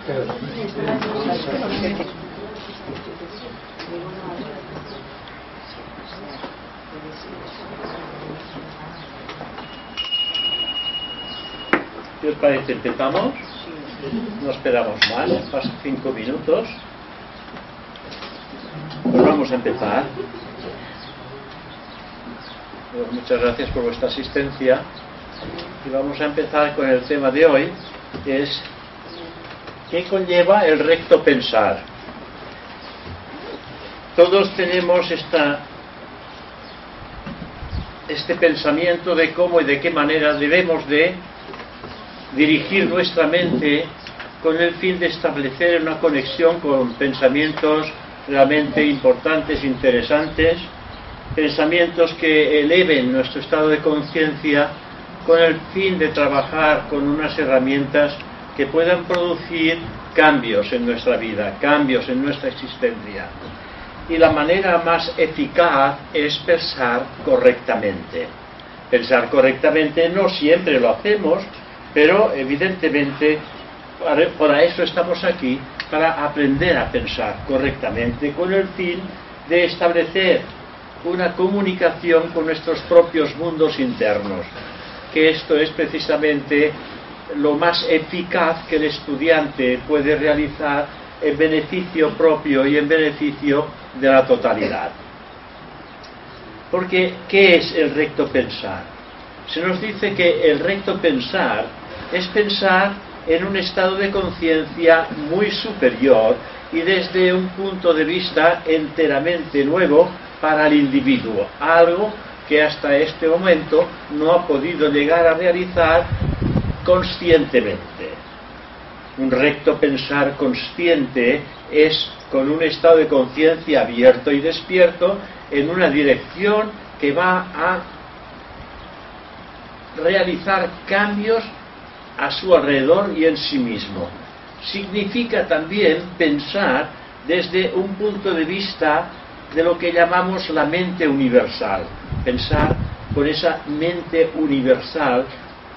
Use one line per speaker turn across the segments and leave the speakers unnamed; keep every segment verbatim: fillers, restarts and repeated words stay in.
¿Qué os parece? ¿Empezamos? No esperamos más, pasan cinco minutos. Pues vamos a empezar. Pues muchas gracias por vuestra asistencia. Y vamos a empezar con el tema de hoy, que es ¿qué conlleva el recto pensar? Todos tenemos esta, este pensamiento de cómo y de qué manera debemos de dirigir nuestra mente con el fin de establecer una conexión con pensamientos realmente importantes, interesantes, pensamientos que eleven nuestro estado de conciencia con el fin de trabajar con unas herramientas que puedan producir cambios en nuestra vida, cambios en nuestra existencia. Y la manera más eficaz es pensar correctamente. Pensar correctamente no siempre lo hacemos, pero evidentemente para eso estamos aquí, para aprender a pensar correctamente con el fin de establecer una comunicación con nuestros propios mundos internos, que esto es precisamente lo más eficaz que el estudiante puede realizar en beneficio propio y en beneficio de la totalidad. Porque, ¿qué es el recto pensar? Se nos dice que el recto pensar es pensar en un estado de conciencia muy superior y desde un punto de vista enteramente nuevo para el individuo, algo que hasta este momento no ha podido llegar a realizar conscientemente. Un recto pensar consciente es con un estado de conciencia abierto y despierto en una dirección que va a realizar cambios a su alrededor y en sí mismo. Significa también pensar desde un punto de vista de lo que llamamos la mente universal, pensar con esa mente universal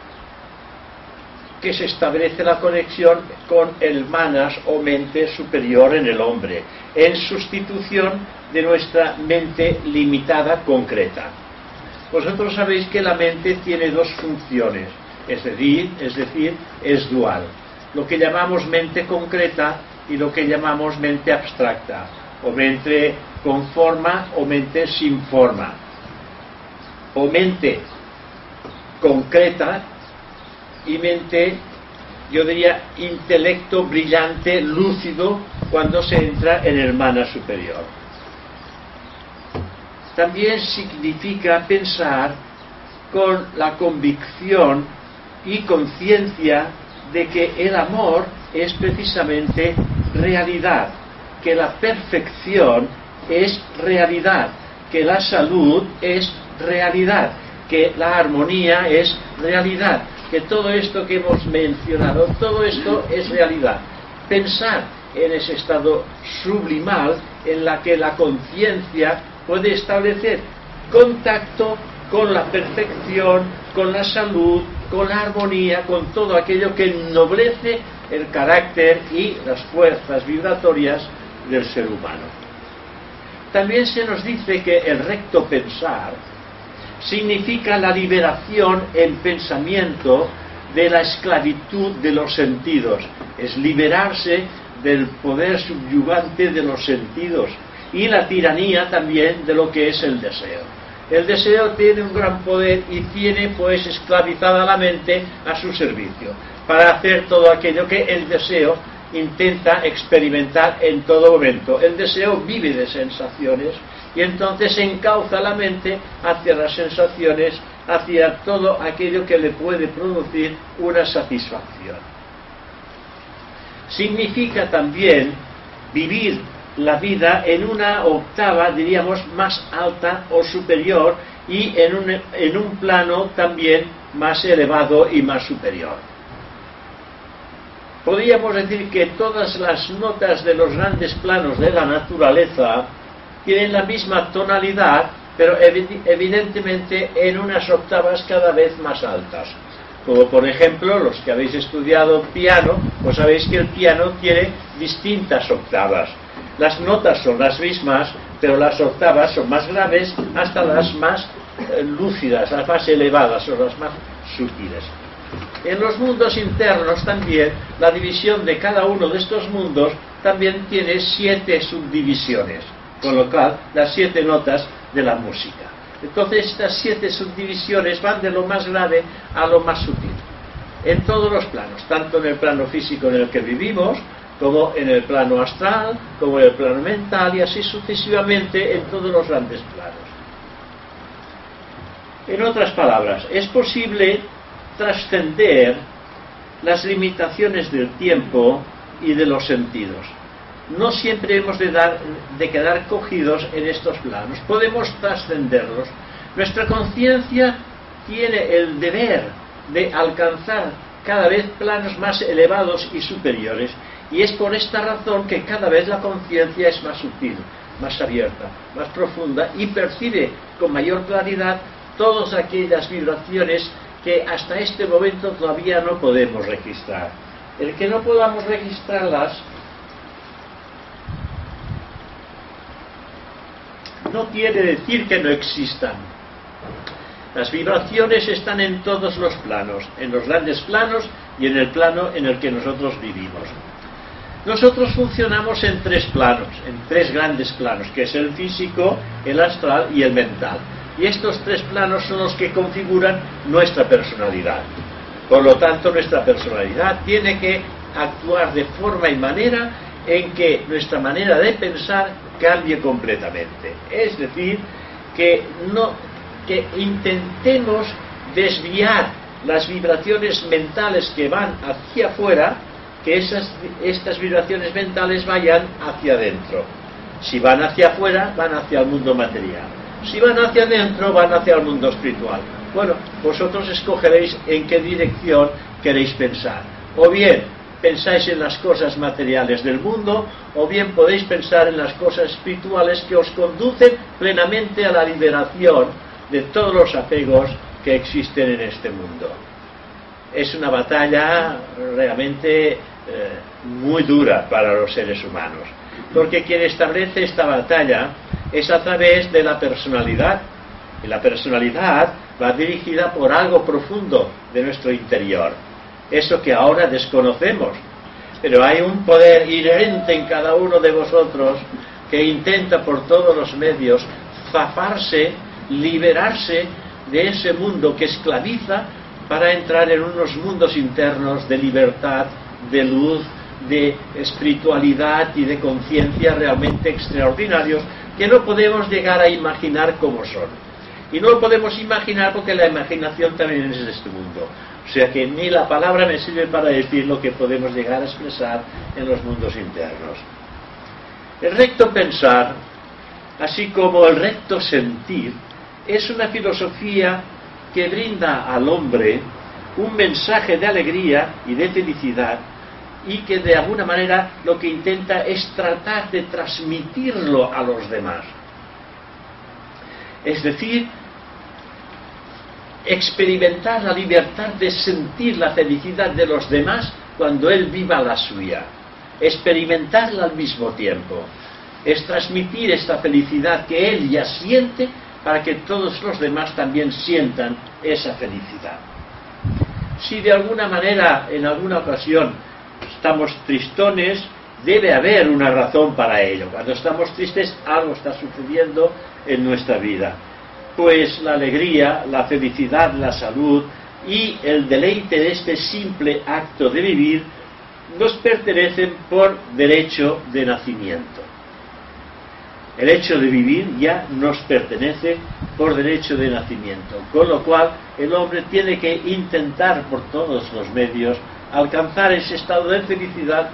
que se establece la conexión con el manas o mente superior en el hombre, en sustitución de nuestra mente limitada concreta. Vosotros sabéis que la mente tiene dos funciones, es decir, es decir, es dual, lo que llamamos mente concreta y lo que llamamos mente abstracta, o mente con forma o mente sin forma, o mente concreta y mente, yo diría, intelecto brillante, lúcido, cuando se entra en el mana superior. También significa pensar con la convicción y conciencia de que el amor es precisamente realidad, que la perfección es realidad, que la salud es realidad, que la armonía es realidad, que todo esto que hemos mencionado, todo esto es realidad. Pensar en ese estado sublimal en la que la conciencia puede establecer contacto con la perfección, con la salud, con la armonía, con todo aquello que ennoblece el carácter y las fuerzas vibratorias del ser humano. También se nos dice que el recto pensar significa la liberación en pensamiento de la esclavitud de los sentidos, es liberarse del poder subyugante de los sentidos y la tiranía también de lo que es el deseo. El deseo tiene un gran poder y tiene pues esclavizada la mente a su servicio para hacer todo aquello que el deseo intenta experimentar en todo momento. El deseo vive de sensaciones y entonces encauza la mente hacia las sensaciones, hacia todo aquello que le puede producir una satisfacción. Significa también vivir la vida en una octava, diríamos, más alta o superior y en un, en un plano también más elevado y más superior. Podríamos decir que todas las notas de los grandes planos de la naturaleza tienen la misma tonalidad, pero evidentemente en unas octavas cada vez más altas. Como por ejemplo, los que habéis estudiado piano, pues sabéis que el piano tiene distintas octavas. Las notas son las mismas, pero las octavas son más graves hasta las más eh, lúcidas, las más elevadas o las más sutiles. En los mundos internos también, la división de cada uno de estos mundos también tiene siete subdivisiones, con lo cual las siete notas de la música. Entonces estas siete subdivisiones van de lo más grave a lo más sutil, en todos los planos, tanto en el plano físico en el que vivimos, como en el plano astral, como en el plano mental, y así sucesivamente en todos los grandes planos. En otras palabras, es posible trascender las limitaciones del tiempo y de los sentidos. No siempre hemos de, dar, de quedar cogidos en estos planos, podemos trascenderlos. Nuestra conciencia tiene el deber de alcanzar cada vez planos más elevados y superiores, y es por esta razón que cada vez la conciencia es más sutil, más abierta, más profunda, y percibe con mayor claridad todas aquellas vibraciones que hasta este momento todavía no podemos registrar. El que no podamos registrarlas no quiere decir que no existan. Las vibraciones están en todos los planos, en los grandes planos y en el plano en el que nosotros vivimos. Nosotros funcionamos en tres planos, en tres grandes planos, que es el físico, el astral y el mental. Y estos tres planos son los que configuran nuestra personalidad. Por lo tanto, nuestra personalidad tiene que actuar de forma y manera en que nuestra manera de pensar cambie completamente. Es decir, que, no, que intentemos desviar las vibraciones mentales que van hacia afuera, que esas, estas vibraciones mentales vayan hacia adentro. Si van hacia afuera, van hacia el mundo material. Si van hacia adentro, van hacia el mundo espiritual. Bueno, vosotros escogeréis en qué dirección queréis pensar. O bien pensáis en las cosas materiales del mundo, o bien podéis pensar en las cosas espirituales que os conducen plenamente a la liberación de todos los apegos que existen en este mundo. Es una batalla realmente eh, muy dura para los seres humanos, porque quien establece esta batalla es a través de la personalidad, y la personalidad va dirigida por algo profundo de nuestro interior, eso que ahora desconocemos, pero hay un poder inherente en cada uno de vosotros que intenta por todos los medios zafarse, liberarse de ese mundo que esclaviza para entrar en unos mundos internos de libertad, de luz, de espiritualidad y de conciencia realmente extraordinarios que no podemos llegar a imaginar cómo son. Y no lo podemos imaginar porque la imaginación también es de este mundo. O sea que ni la palabra me sirve para decir lo que podemos llegar a expresar en los mundos internos. El recto pensar, así como el recto sentir, es una filosofía que brinda al hombre un mensaje de alegría y de felicidad, y que de alguna manera lo que intenta es tratar de transmitirlo a los demás. Es decir, experimentar la libertad de sentir la felicidad de los demás cuando él viva la suya. Experimentarla al mismo tiempo. Es transmitir esta felicidad que él ya siente para que todos los demás también sientan esa felicidad. Si de alguna manera, en alguna ocasión, estamos tristones, debe haber una razón para ello. Cuando estamos tristes, algo está sucediendo en nuestra vida. Pues la alegría, la felicidad, la salud y el deleite de este simple acto de vivir nos pertenecen por derecho de nacimiento. El hecho de vivir ya nos pertenece por derecho de nacimiento, con lo cual el hombre tiene que intentar por todos los medios alcanzar ese estado de felicidad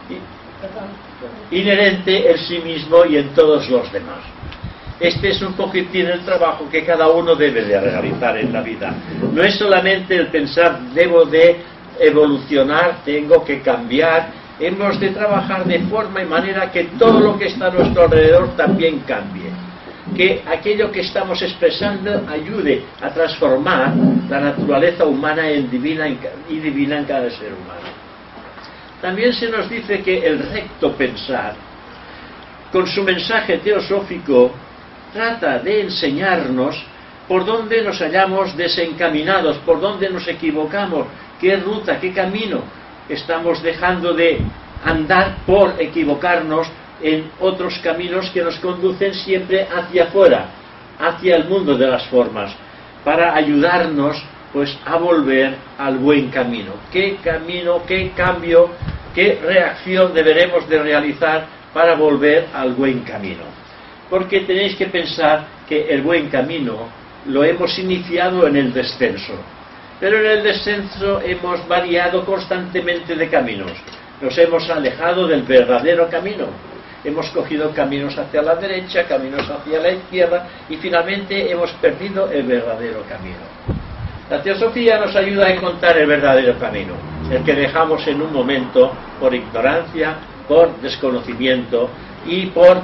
inherente en sí mismo y en todos los demás. Este es un poquitín el trabajo que cada uno debe de realizar en la vida. No es solamente el pensar, debo de evolucionar, tengo que cambiar. Hemos de trabajar de forma y manera que todo lo que está a nuestro alrededor también cambie. que aquello que estamos expresando ayude a transformar la naturaleza humana en divina y divina en cada ser humano. También se nos dice que el recto pensar, con su mensaje teosófico, trata de enseñarnos por dónde nos hallamos desencaminados, por dónde nos equivocamos, qué ruta, qué camino estamos dejando de andar por equivocarnos en otros caminos que nos conducen siempre hacia afuera, hacia el mundo de las formas, para ayudarnos pues a volver al buen camino. ¿Qué camino, qué cambio, qué reacción deberemos de realizar para volver al buen camino? Porque tenéis que pensar que el buen camino lo hemos iniciado en el descenso, pero en el descenso hemos variado constantemente de caminos, nos hemos alejado del verdadero camino, hemos cogido caminos hacia la derecha, caminos hacia la izquierda y finalmente hemos perdido el verdadero camino. La teosofía nos ayuda a encontrar el verdadero camino, el que dejamos en un momento por ignorancia, por desconocimiento y por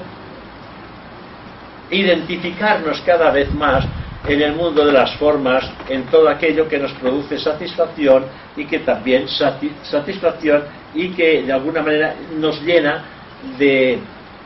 identificarnos cada vez más en el mundo de las formas, en todo aquello que nos produce satisfacción y que también satisfacción y que de alguna manera nos llena de,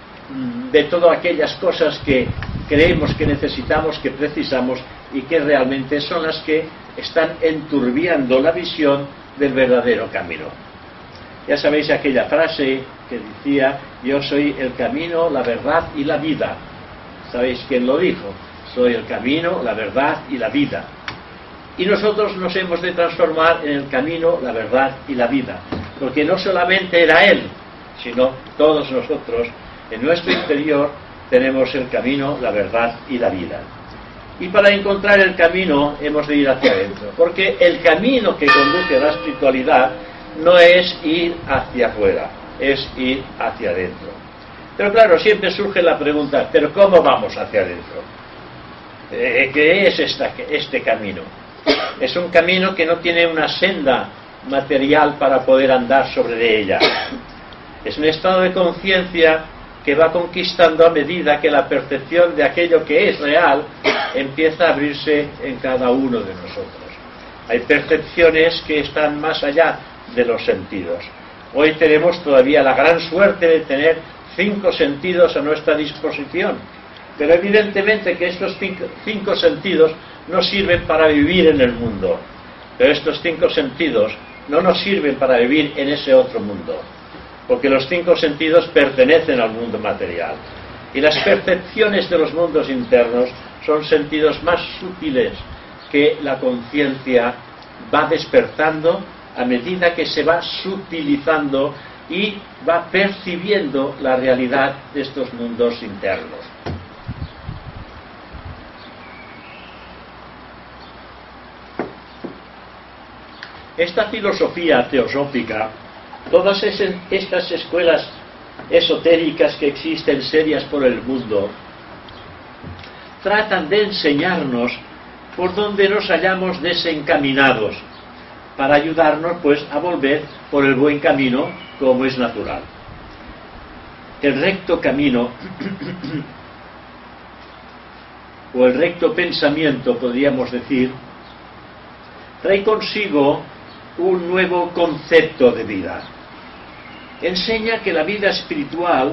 de todas aquellas cosas que creemos que necesitamos, que precisamos y que realmente son las que están enturbiando la visión del verdadero camino. Ya sabéis aquella frase que decía: yo soy el camino, la verdad y la vida. ¿Sabéis quién lo dijo? Soy el camino, la verdad y la vida. Y nosotros nos hemos de transformar en el camino, la verdad y la vida, porque no solamente era Él, sino todos nosotros en nuestro interior tenemos el camino, la verdad y la vida. Y para encontrar el camino hemos de ir hacia adentro, porque el camino que conduce a la espiritualidad no es ir hacia afuera, es ir hacia adentro. Pero claro, siempre surge la pregunta: ¿pero cómo vamos hacia adentro? Eh, ¿Qué es esta, este camino? Es un camino que no tiene una senda material para poder andar sobre ella. Es un estado de conciencia que va conquistando a medida que la percepción de aquello que es real empieza a abrirse en cada uno de nosotros. Hay percepciones que están más allá de los sentidos. Hoy tenemos todavía la gran suerte de tener cinco sentidos a nuestra disposición, pero evidentemente que estos cinco, cinco sentidos no sirven para vivir en el mundo, pero estos cinco sentidos no nos sirven para vivir en ese otro mundo, porque los cinco sentidos pertenecen al mundo material y las percepciones de los mundos internos son sentidos más sutiles que la conciencia va despertando a medida que se va sutilizando y va percibiendo la realidad de estos mundos internos. Esta filosofía teosófica, todas estas escuelas esotéricas que existen serias por el mundo, tratan de enseñarnos por dónde nos hallamos desencaminados, para ayudarnos pues a volver por el buen camino como es natural. El recto camino o el recto pensamiento, podríamos decir, trae consigo un nuevo concepto de vida. Enseña que la vida espiritual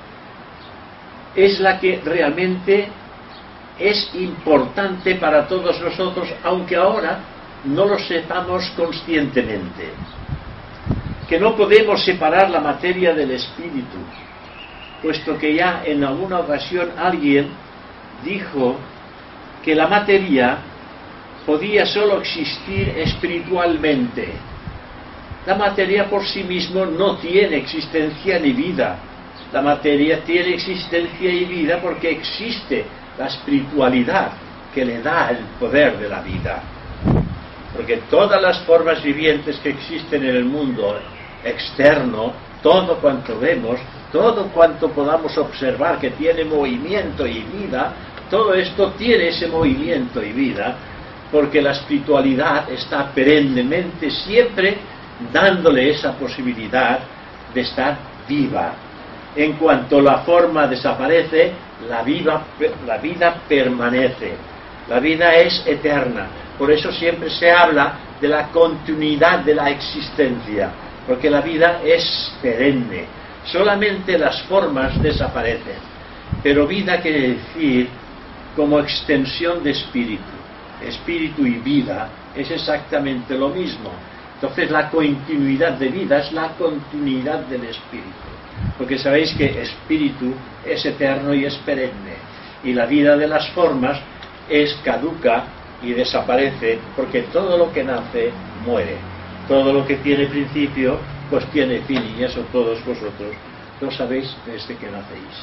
es la que realmente es importante para todos nosotros, aunque ahora no lo sepamos conscientemente. Que no podemos separar la materia del espíritu, puesto que ya en alguna ocasión alguien dijo que la materia podía solo existir espiritualmente. La materia por sí misma no tiene existencia ni vida. La materia tiene existencia y vida porque existe la espiritualidad que le da el poder de la vida. Porque todas las formas vivientes que existen en el mundo externo, todo cuanto vemos, todo cuanto podamos observar que tiene movimiento y vida, todo esto tiene ese movimiento y vida, porque la espiritualidad está perennemente siempre dándole esa posibilidad de estar viva. En cuanto la forma desaparece, la vida, la vida permanece. La vida es eterna. Por eso siempre se habla de la continuidad de la existencia, porque la vida es perenne. Solamente las formas desaparecen. Pero vida quiere decir como extensión de espíritu. Espíritu y vida es exactamente lo mismo. Entonces la continuidad de vida es la continuidad del espíritu. Porque sabéis que espíritu es eterno y es perenne. Y la vida de las formas es caduca y desaparece, porque todo lo que nace muere. Todo lo que tiene principio pues tiene fin, y eso todos vosotros lo sabéis desde que nacéis.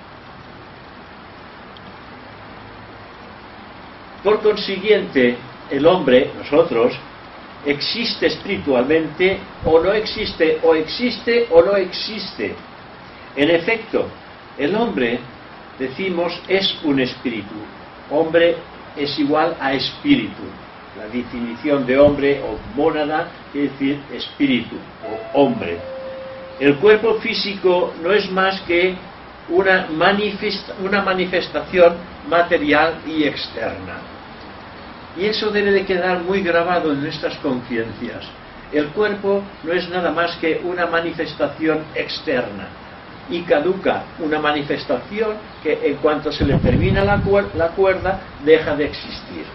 Por consiguiente, el hombre, nosotros, existe espiritualmente o no existe, o existe o no existe. En efecto, el hombre, decimos, es un espíritu. Hombre es igual a espíritu. La definición de hombre o mónada quiere decir espíritu o hombre. El cuerpo físico no es más que una, manifesta, una manifestación material y externa. Y eso debe de quedar muy grabado en nuestras conciencias. El cuerpo no es nada más que una manifestación externa. Y caduca, una manifestación que en cuanto se le termina la, cuer la cuerda, deja de existir.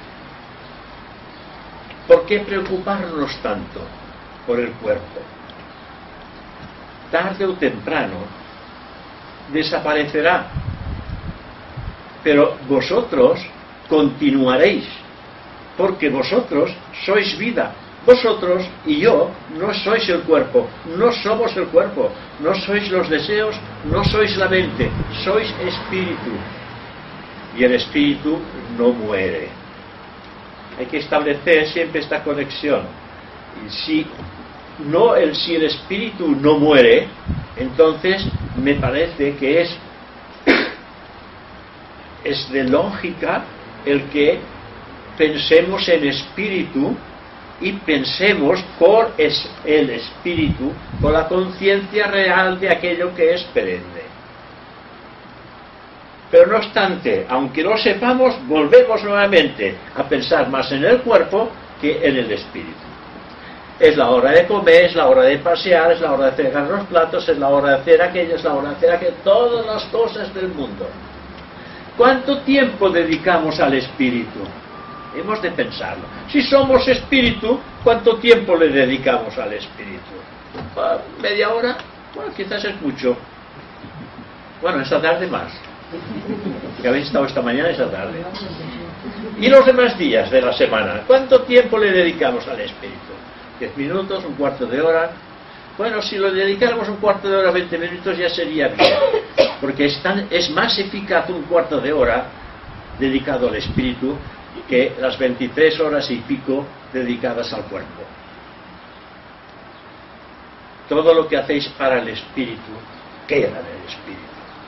¿Por qué preocuparnos tanto por el cuerpo? Tarde o temprano desaparecerá, pero vosotros continuaréis, porque vosotros sois vida. Vosotros y yo no sois el cuerpo, no somos el cuerpo, no sois los deseos, no sois la mente, sois espíritu. Y el espíritu no muere. Hay que establecer siempre esta conexión. Y si, no, el, si el espíritu no muere, entonces me parece que es, es de lógica el que pensemos en espíritu y pensemos por el espíritu, con la conciencia real de aquello que es perenne. Pero no obstante, aunque lo sepamos, volvemos nuevamente a pensar más en el cuerpo que en el espíritu. Es la hora de comer, es la hora de pasear, es la hora de fregar los platos, es la hora de hacer aquello, es la hora de hacer aquello, todas las cosas del mundo. ¿Cuánto tiempo dedicamos al espíritu? Hemos de pensarlo. Si somos espíritu, ¿cuánto tiempo le dedicamos al espíritu? ¿Media hora? Bueno, quizás es mucho. Bueno, esta tarde más. Que habéis estado esta mañana, esta tarde. ¿Y los demás días de la semana? ¿Cuánto tiempo le dedicamos al espíritu? ¿Diez minutos? ¿Un cuarto de hora? Bueno, si lo dedicáramos un cuarto de hora, veinte minutos, ya sería bien. Porque es, tan, es más eficaz un cuarto de hora dedicado al espíritu que las veintitrés horas y pico dedicadas al cuerpo. Todo lo que hacéis para el espíritu queda en el espíritu.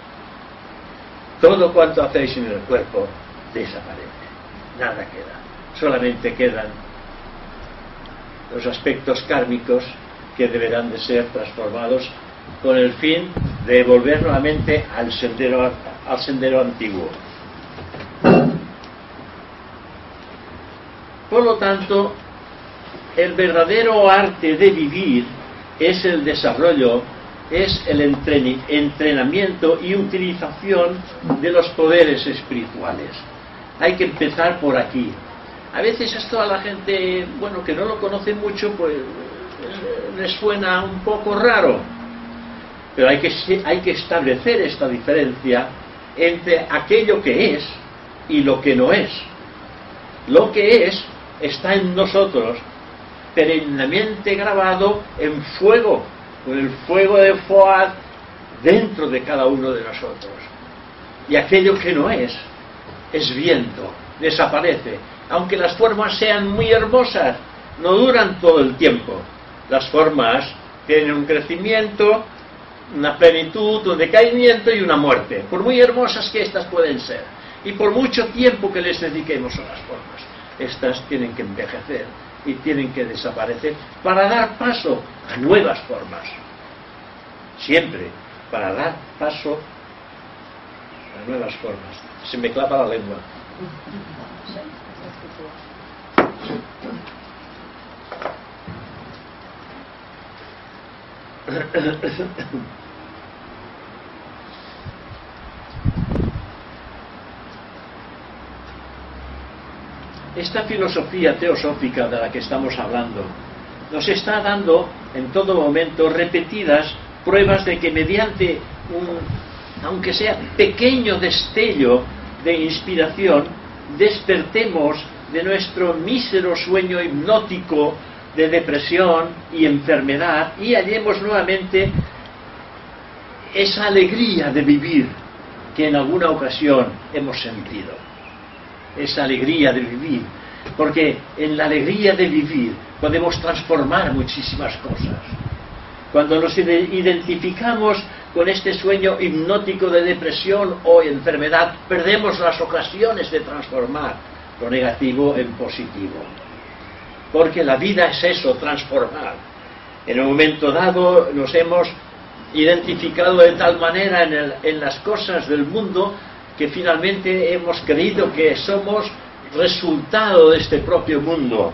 Todo cuanto hacéis en el cuerpo desaparece. Nada queda. Solamente quedan los aspectos kármicos que deberán de ser transformados con el fin de volver nuevamente al sendero, al sendero antiguo. Por lo tanto, el verdadero arte de vivir es el desarrollo, es el entrenamiento y utilización de los poderes espirituales. Hay que empezar por aquí. A veces esto a la gente, bueno, que no lo conoce mucho, pues les suena un poco raro. Pero hay que, hay que establecer esta diferencia entre aquello que es y lo que no es. Lo que es está en nosotros, perennemente grabado en fuego, con el fuego de Foad dentro de cada uno de nosotros. Y aquello que no es, es viento, desaparece. Aunque las formas sean muy hermosas, no duran todo el tiempo. Las formas tienen un crecimiento, una plenitud, un decaimiento y una muerte, por muy hermosas que éstas pueden ser. Y por mucho tiempo que les dediquemos a las formas, estas tienen que envejecer y tienen que desaparecer para dar paso a nuevas formas. Siempre para dar paso a nuevas formas. Se me clava la lengua. Esta filosofía teosófica de la que estamos hablando nos está dando en todo momento repetidas pruebas de que mediante un, aunque sea pequeño destello de inspiración, despertemos de nuestro mísero sueño hipnótico de depresión y enfermedad y hallemos nuevamente esa alegría de vivir que en alguna ocasión hemos sentido. Esa alegría de vivir, porque en la alegría de vivir podemos transformar muchísimas cosas. Cuando nos identificamos con este sueño hipnótico de depresión o enfermedad, perdemos las ocasiones de transformar lo negativo en positivo. Porque la vida es eso, transformar. En un momento dado nos hemos identificado de tal manera en, el, en las cosas del mundo que finalmente hemos creído que somos resultado de este propio mundo.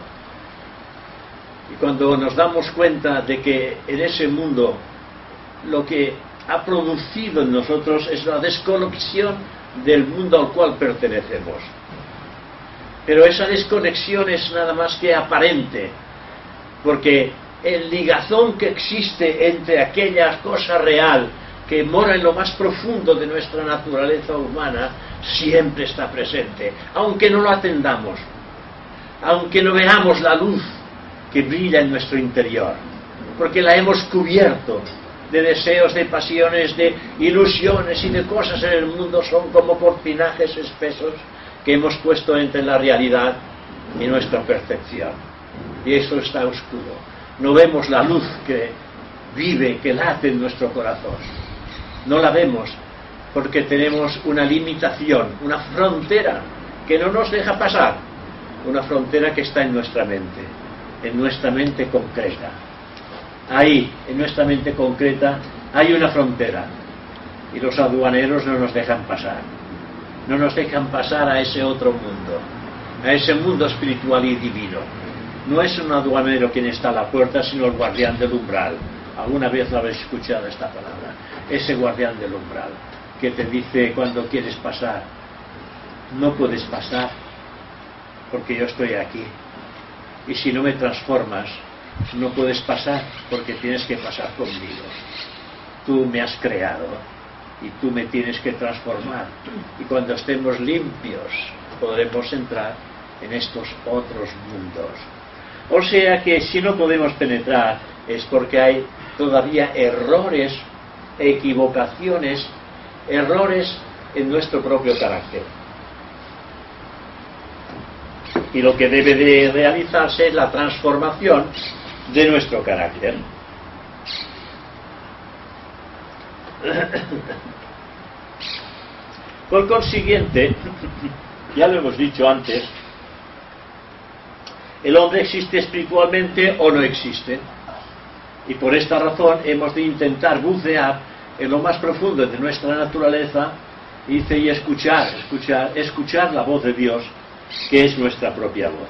Y cuando nos damos cuenta de que en ese mundo lo que ha producido en nosotros es la desconexión del mundo al cual pertenecemos. Pero esa desconexión es nada más que aparente, porque el ligazón que existe entre aquella cosa real que mora en lo más profundo de nuestra naturaleza humana siempre está presente, aunque no lo atendamos, aunque no veamos la luz que brilla en nuestro interior, porque la hemos cubierto de deseos, de pasiones, de ilusiones y de cosas en el mundo. Son como cortinajes espesos que hemos puesto entre la realidad y nuestra percepción, y eso está oscuro. No vemos la luz que vive, que late en nuestro corazón. No la vemos porque tenemos una limitación, una frontera que no nos deja pasar, una frontera que está en nuestra mente, en nuestra mente concreta. Ahí, en nuestra mente concreta, hay una frontera y los aduaneros no nos dejan pasar, no nos dejan pasar a ese otro mundo, a ese mundo espiritual y divino. No es un aduanero quien está a la puerta, sino el guardián del umbral. Alguna vez lo habéis escuchado esta palabra. Ese guardián del umbral que te dice cuando quieres pasar: no puedes pasar porque yo estoy aquí, y si no me transformas no puedes pasar porque tienes que pasar conmigo. Tú me has creado y tú me tienes que transformar, y cuando estemos limpios podremos entrar en estos otros mundos. O sea que si no podemos penetrar es porque hay todavía errores, equivocaciones, errores en nuestro propio carácter. Y lo que debe de realizarse es la transformación de nuestro carácter. Por consiguiente, ya lo hemos dicho antes, el hombre existe espiritualmente o no existe, y por esta razón hemos de intentar bucear en lo más profundo de nuestra naturaleza, y dice, y escuchar, escuchar, escuchar la voz de Dios, que es nuestra propia voz.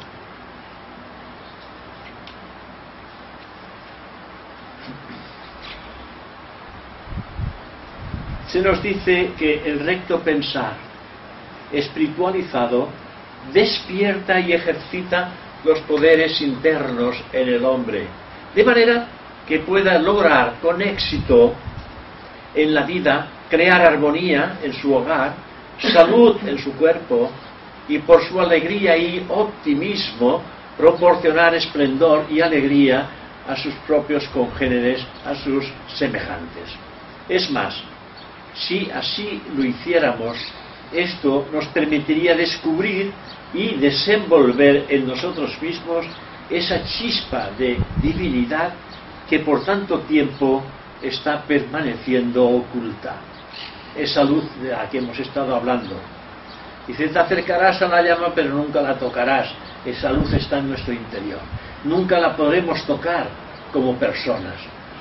Se nos dice que el recto pensar espiritualizado despierta y ejercita los poderes internos en el hombre, de manera que pueda lograr con éxito en la vida crear armonía en su hogar, salud en su cuerpo, y por su alegría y optimismo proporcionar esplendor y alegría a sus propios congéneres, a sus semejantes. Es más, si así lo hiciéramos, esto nos permitiría descubrir y desenvolver en nosotros mismos esa chispa de divinidad que por tanto tiempo está permaneciendo oculta. Esa luz de la que hemos estado hablando. Dice, te acercarás a la llama pero nunca la tocarás. Esa luz está en nuestro interior. Nunca la podremos tocar como personas.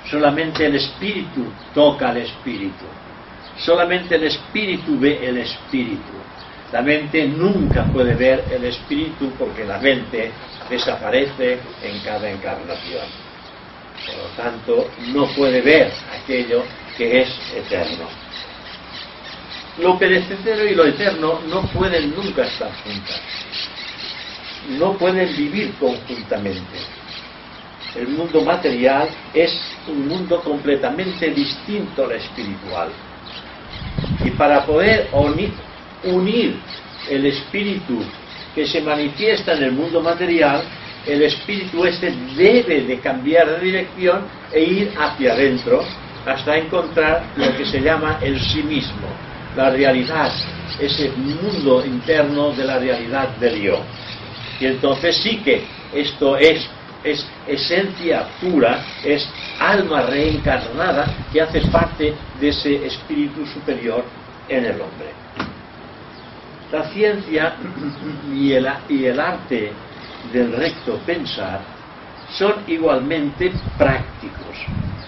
Solamente el espíritu toca al espíritu. Solamente el espíritu ve el espíritu. La mente nunca puede ver el espíritu porque la mente desaparece en cada encarnación. Por lo tanto, no puede ver aquello que es eterno. Lo perecedero y lo eterno no pueden nunca estar juntas. No pueden vivir conjuntamente. El mundo material es un mundo completamente distinto al espiritual. Y para poder unir, unir el espíritu que se manifiesta en el mundo material, el espíritu este debe de cambiar de dirección e ir hacia adentro hasta encontrar lo que se llama el sí mismo, la realidad, ese mundo interno de la realidad del yo. Y entonces sí que esto es, es esencia pura, es alma reencarnada que hace parte de ese espíritu superior en el hombre. La ciencia y el, y el arte del recto pensar son igualmente prácticos.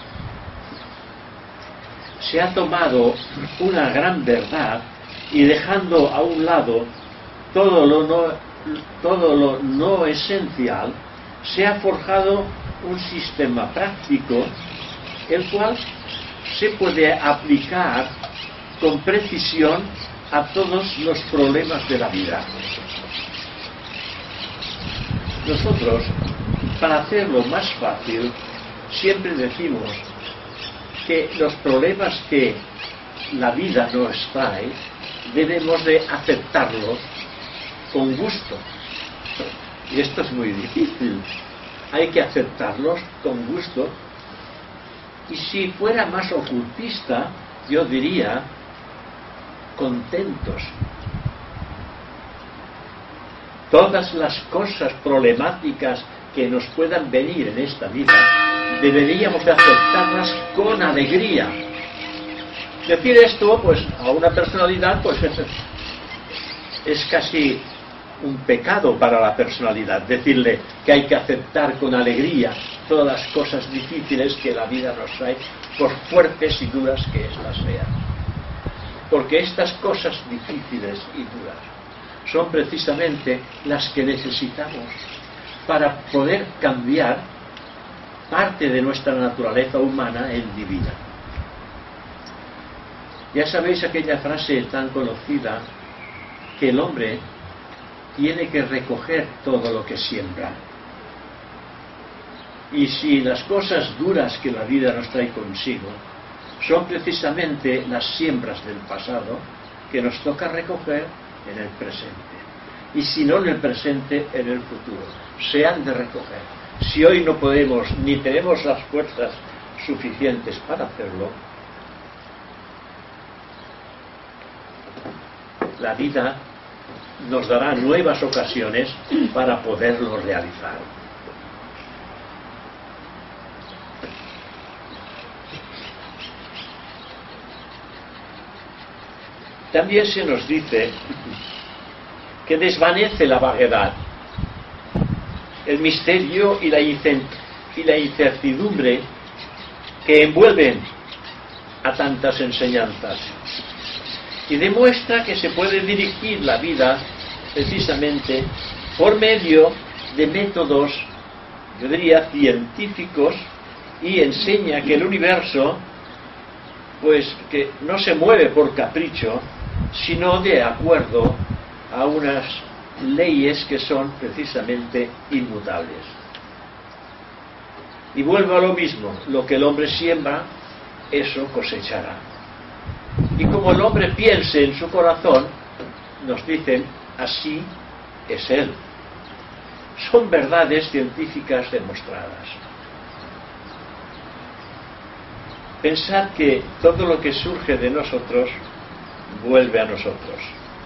Se ha tomado una gran verdad y dejando a un lado todo lo no, todo lo no esencial, se ha forjado un sistema práctico el cual se puede aplicar con precisión a todos los problemas de la vida. Nosotros, para hacerlo más fácil, siempre decimos que los problemas que la vida nos trae debemos de aceptarlos con gusto. Y esto es muy difícil. Hay que aceptarlos con gusto. Y si fuera más ocultista, yo diría contentos. Todas las cosas problemáticas que nos puedan venir en esta vida, deberíamos de aceptarlas con alegría. Decir esto, pues, a una personalidad, pues, es, es casi un pecado para la personalidad, decirle que hay que aceptar con alegría todas las cosas difíciles que la vida nos trae, por fuertes y duras que éstas sean. Porque estas cosas difíciles y duras son precisamente las que necesitamos para poder cambiar parte de nuestra naturaleza humana en divina. Ya sabéis aquella frase tan conocida que el hombre tiene que recoger todo lo que siembra. Y si las cosas duras que la vida nos trae consigo son precisamente las siembras del pasado que nos toca recoger en el presente. Y si no en el presente, en el futuro. Se han de recoger. Si hoy no podemos ni tenemos las fuerzas suficientes para hacerlo, la vida nos dará nuevas ocasiones para poderlo realizar. También se nos dice que desvanece la vaguedad, el misterio y la, y la incertidumbre que envuelven a tantas enseñanzas, y demuestra que se puede dirigir la vida precisamente por medio de métodos, yo diría, científicos, y enseña que el universo, pues, que no se mueve por capricho, sino de acuerdo a unas leyes que son precisamente inmutables. Y vuelvo a lo mismo, lo que el hombre siembra, eso cosechará. Y como el hombre piense en su corazón, nos dicen, así es él. Son verdades científicas demostradas. Pensad que todo lo que surge de nosotros vuelve a nosotros,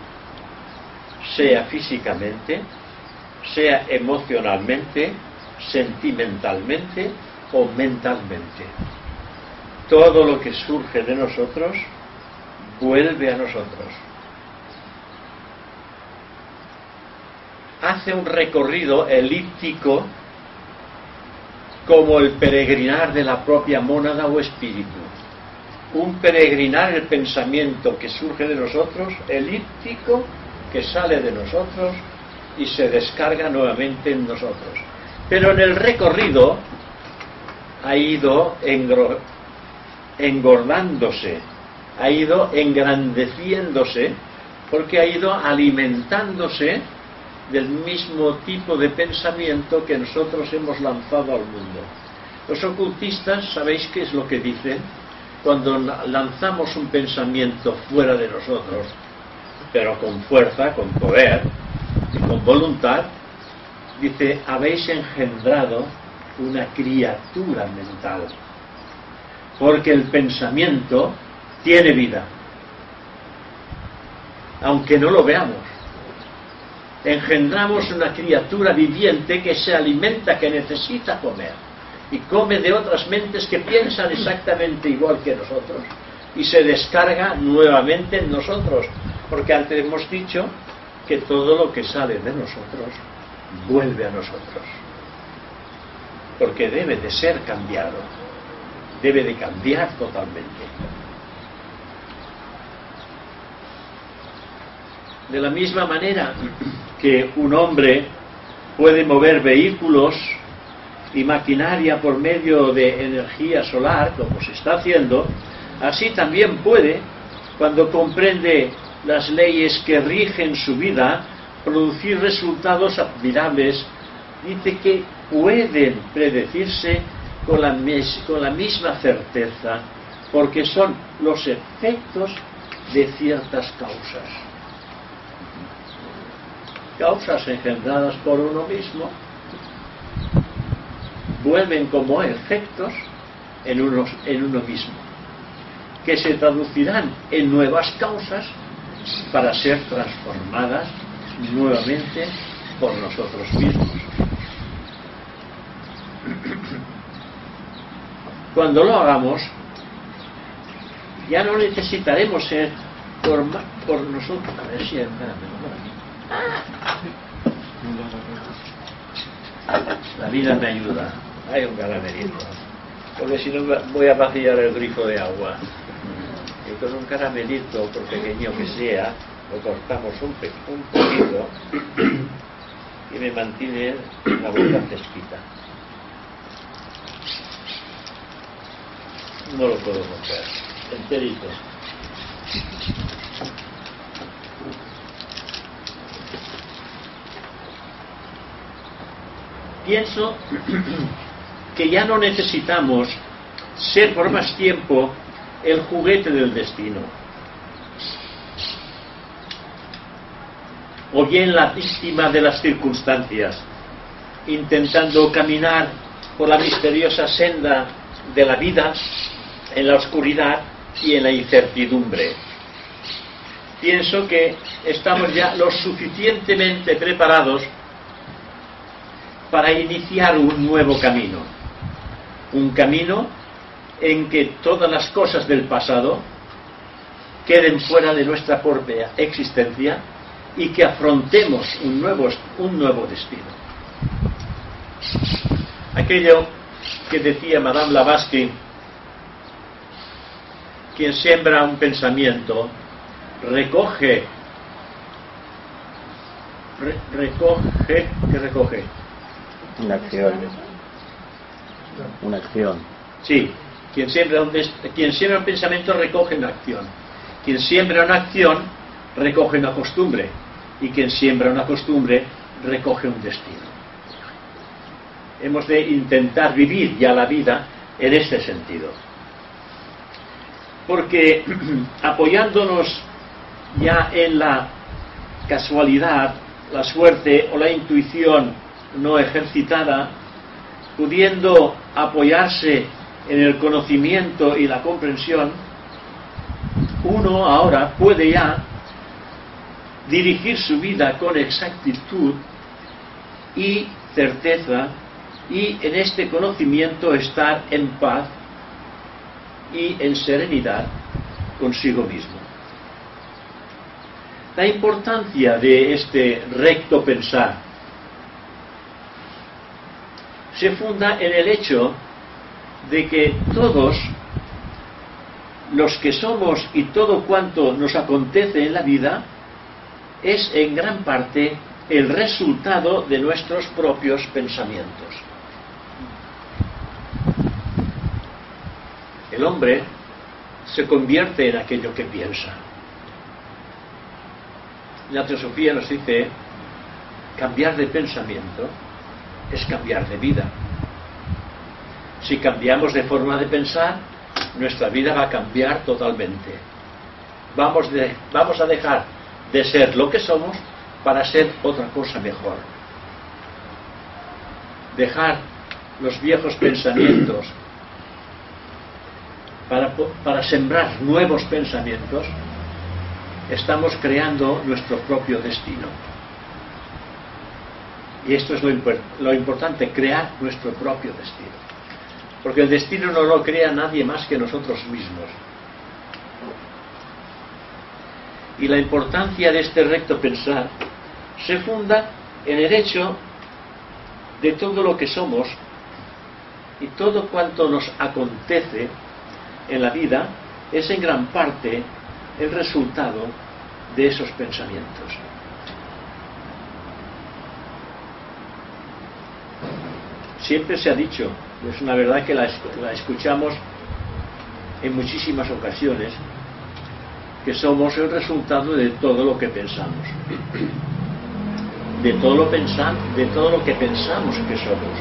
sea físicamente, sea emocionalmente, sentimentalmente o mentalmente. Todo lo que surge de nosotros vuelve a nosotros. Hace un recorrido elíptico como el peregrinar de la propia mónada o espíritu. Un peregrinar el pensamiento que surge de nosotros, elíptico, que sale de nosotros y se descarga nuevamente en nosotros. Pero en el recorrido ha ido engro- engordándose, ha ido engrandeciéndose, porque ha ido alimentándose del mismo tipo de pensamiento que nosotros hemos lanzado al mundo. Los ocultistas, ¿sabéis qué es lo que dicen? Cuando lanzamos un pensamiento fuera de nosotros, pero con fuerza, con poder y con voluntad, dice, habéis engendrado una criatura mental, porque el pensamiento tiene vida, aunque no lo veamos. Engendramos una criatura viviente que se alimenta, que necesita comer, y come de otras mentes que piensan exactamente igual que nosotros, y se descarga nuevamente en nosotros, porque antes hemos dicho que todo lo que sale de nosotros vuelve a nosotros, porque debe de ser cambiado, debe de cambiar totalmente. De la misma manera que un hombre puede mover vehículos y maquinaria por medio de energía solar, como se está haciendo, así también puede, cuando comprende las leyes que rigen su vida, producir resultados admirables. Dice que pueden predecirse con la, mes, con la misma certeza, porque son los efectos de ciertas causas. Causas engendradas por uno mismo vuelven como efectos en, unos, en uno mismo, que se traducirán en nuevas causas para ser transformadas nuevamente por nosotros mismos. Cuando lo hagamos, ya no necesitaremos ser por, por nosotros. A ver si hay un caramelo por aquí. La vida me ayuda. Hay un caramelito. Porque si no voy a vaciar el grifo de agua. Y con un caramelito, por pequeño que sea, lo cortamos un, pe un poquito y me mantiene la boca fresquita. No lo puedo romper, enterito. Pienso que ya no necesitamos ser por más tiempo el juguete del destino, o bien la víctima de las circunstancias, intentando caminar por la misteriosa senda de la vida en la oscuridad y en la incertidumbre. Pienso que estamos ya lo suficientemente preparados para iniciar un nuevo camino, un camino en que todas las cosas del pasado queden fuera de nuestra propia existencia y que afrontemos un nuevo, un nuevo destino. Aquello que decía Madame Blavatsky, quien siembra un pensamiento recoge re, recoge ¿qué recoge?
Una acción. Una acción.
Sí, quien siembra un, quien siembra un pensamiento recoge una acción. Quien siembra una acción recoge una costumbre. Y quien siembra una costumbre recoge un destino. Hemos de intentar vivir ya la vida en este sentido. Porque apoyándonos ya en la casualidad, la suerte o la intuición no ejercitada, pudiendo apoyarse en el conocimiento y la comprensión, uno ahora puede ya dirigir su vida con exactitud y certeza, y en este conocimiento estar en paz y en serenidad consigo mismo. La importancia de este recto pensar se funda en el hecho de que todos los que somos y todo cuanto nos acontece en la vida es en gran parte el resultado de nuestros propios pensamientos. El hombre se convierte en aquello que piensa. La teosofía nos dice: cambiar de pensamiento es cambiar de vida. Si cambiamos de forma de pensar, nuestra vida va a cambiar totalmente. Vamos, de, vamos a dejar de ser lo que somos para ser otra cosa mejor. Dejar los viejos pensamientos para, para sembrar nuevos pensamientos. Estamos creando nuestro propio destino. Y esto es lo, imp lo importante, crear nuestro propio destino. Porque el destino no lo crea nadie más que nosotros mismos. Y la importancia de este recto pensar se funda en el hecho de todo lo que somos y todo cuanto nos acontece en la vida es en gran parte el resultado de esos pensamientos. Siempre se ha dicho, es una verdad que la, la escuchamos en muchísimas ocasiones, que somos el resultado de todo lo que pensamos, de todo lo pensan, de todo lo que pensamos que somos.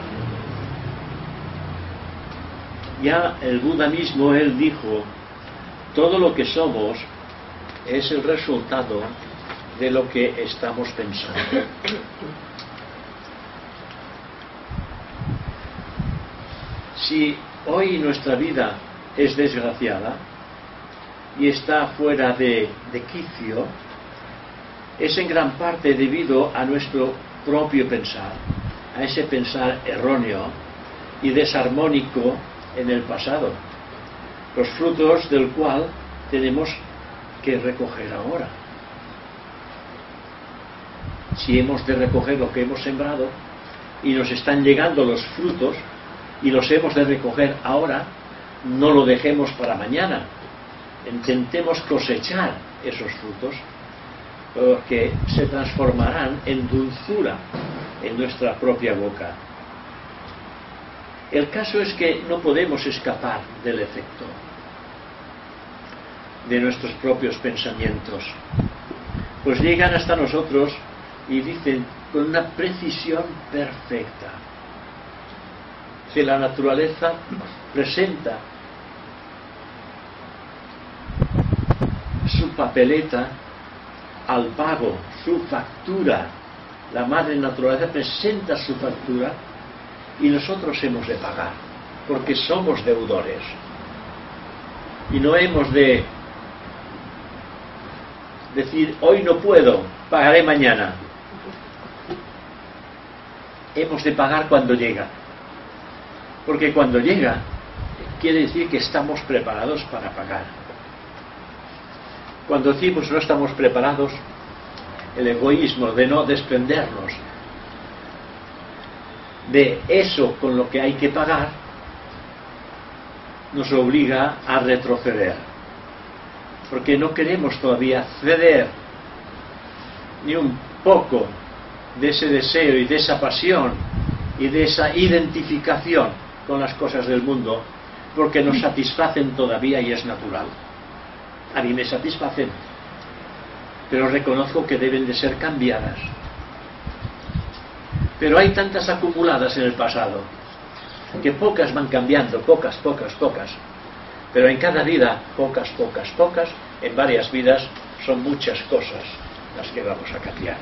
Ya el Buda mismo, él dijo: todo lo que somos es el resultado de lo que estamos pensando. Si hoy nuestra vida es desgraciada y está fuera de, de quicio, es en gran parte debido a nuestro propio pensar, a ese pensar erróneo y desarmónico en el pasado, los frutos del cual tenemos que recoger ahora. Si hemos de recoger lo que hemos sembrado y nos están llegando los frutos y los hemos de recoger ahora, no lo dejemos para mañana. Intentemos cosechar esos frutos, porque se transformarán en dulzura en nuestra propia boca. El caso es que no podemos escapar del efecto de nuestros propios pensamientos, pues llegan hasta nosotros y dicen con una precisión perfecta. Si la naturaleza presenta su papeleta al pago, su factura, la madre naturaleza presenta su factura y nosotros hemos de pagar, porque somos deudores. Y no hemos de decir: hoy no puedo, pagaré mañana. Hemos de pagar cuando llega, porque cuando llega quiere decir que estamos preparados para pagar. Cuando decimos no estamos preparados, el egoísmo de no desprendernos de eso con lo que hay que pagar nos obliga a retroceder, porque no queremos todavía ceder ni un poco de ese deseo y de esa pasión y de esa identificación con las cosas del mundo, porque nos satisfacen todavía y es natural. A mí me satisfacen, pero reconozco que deben de ser cambiadas. Pero hay tantas acumuladas en el pasado que pocas van cambiando, pocas, pocas, pocas. Pero en cada vida, pocas, pocas, pocas, en varias vidas son muchas cosas las que vamos a cambiar.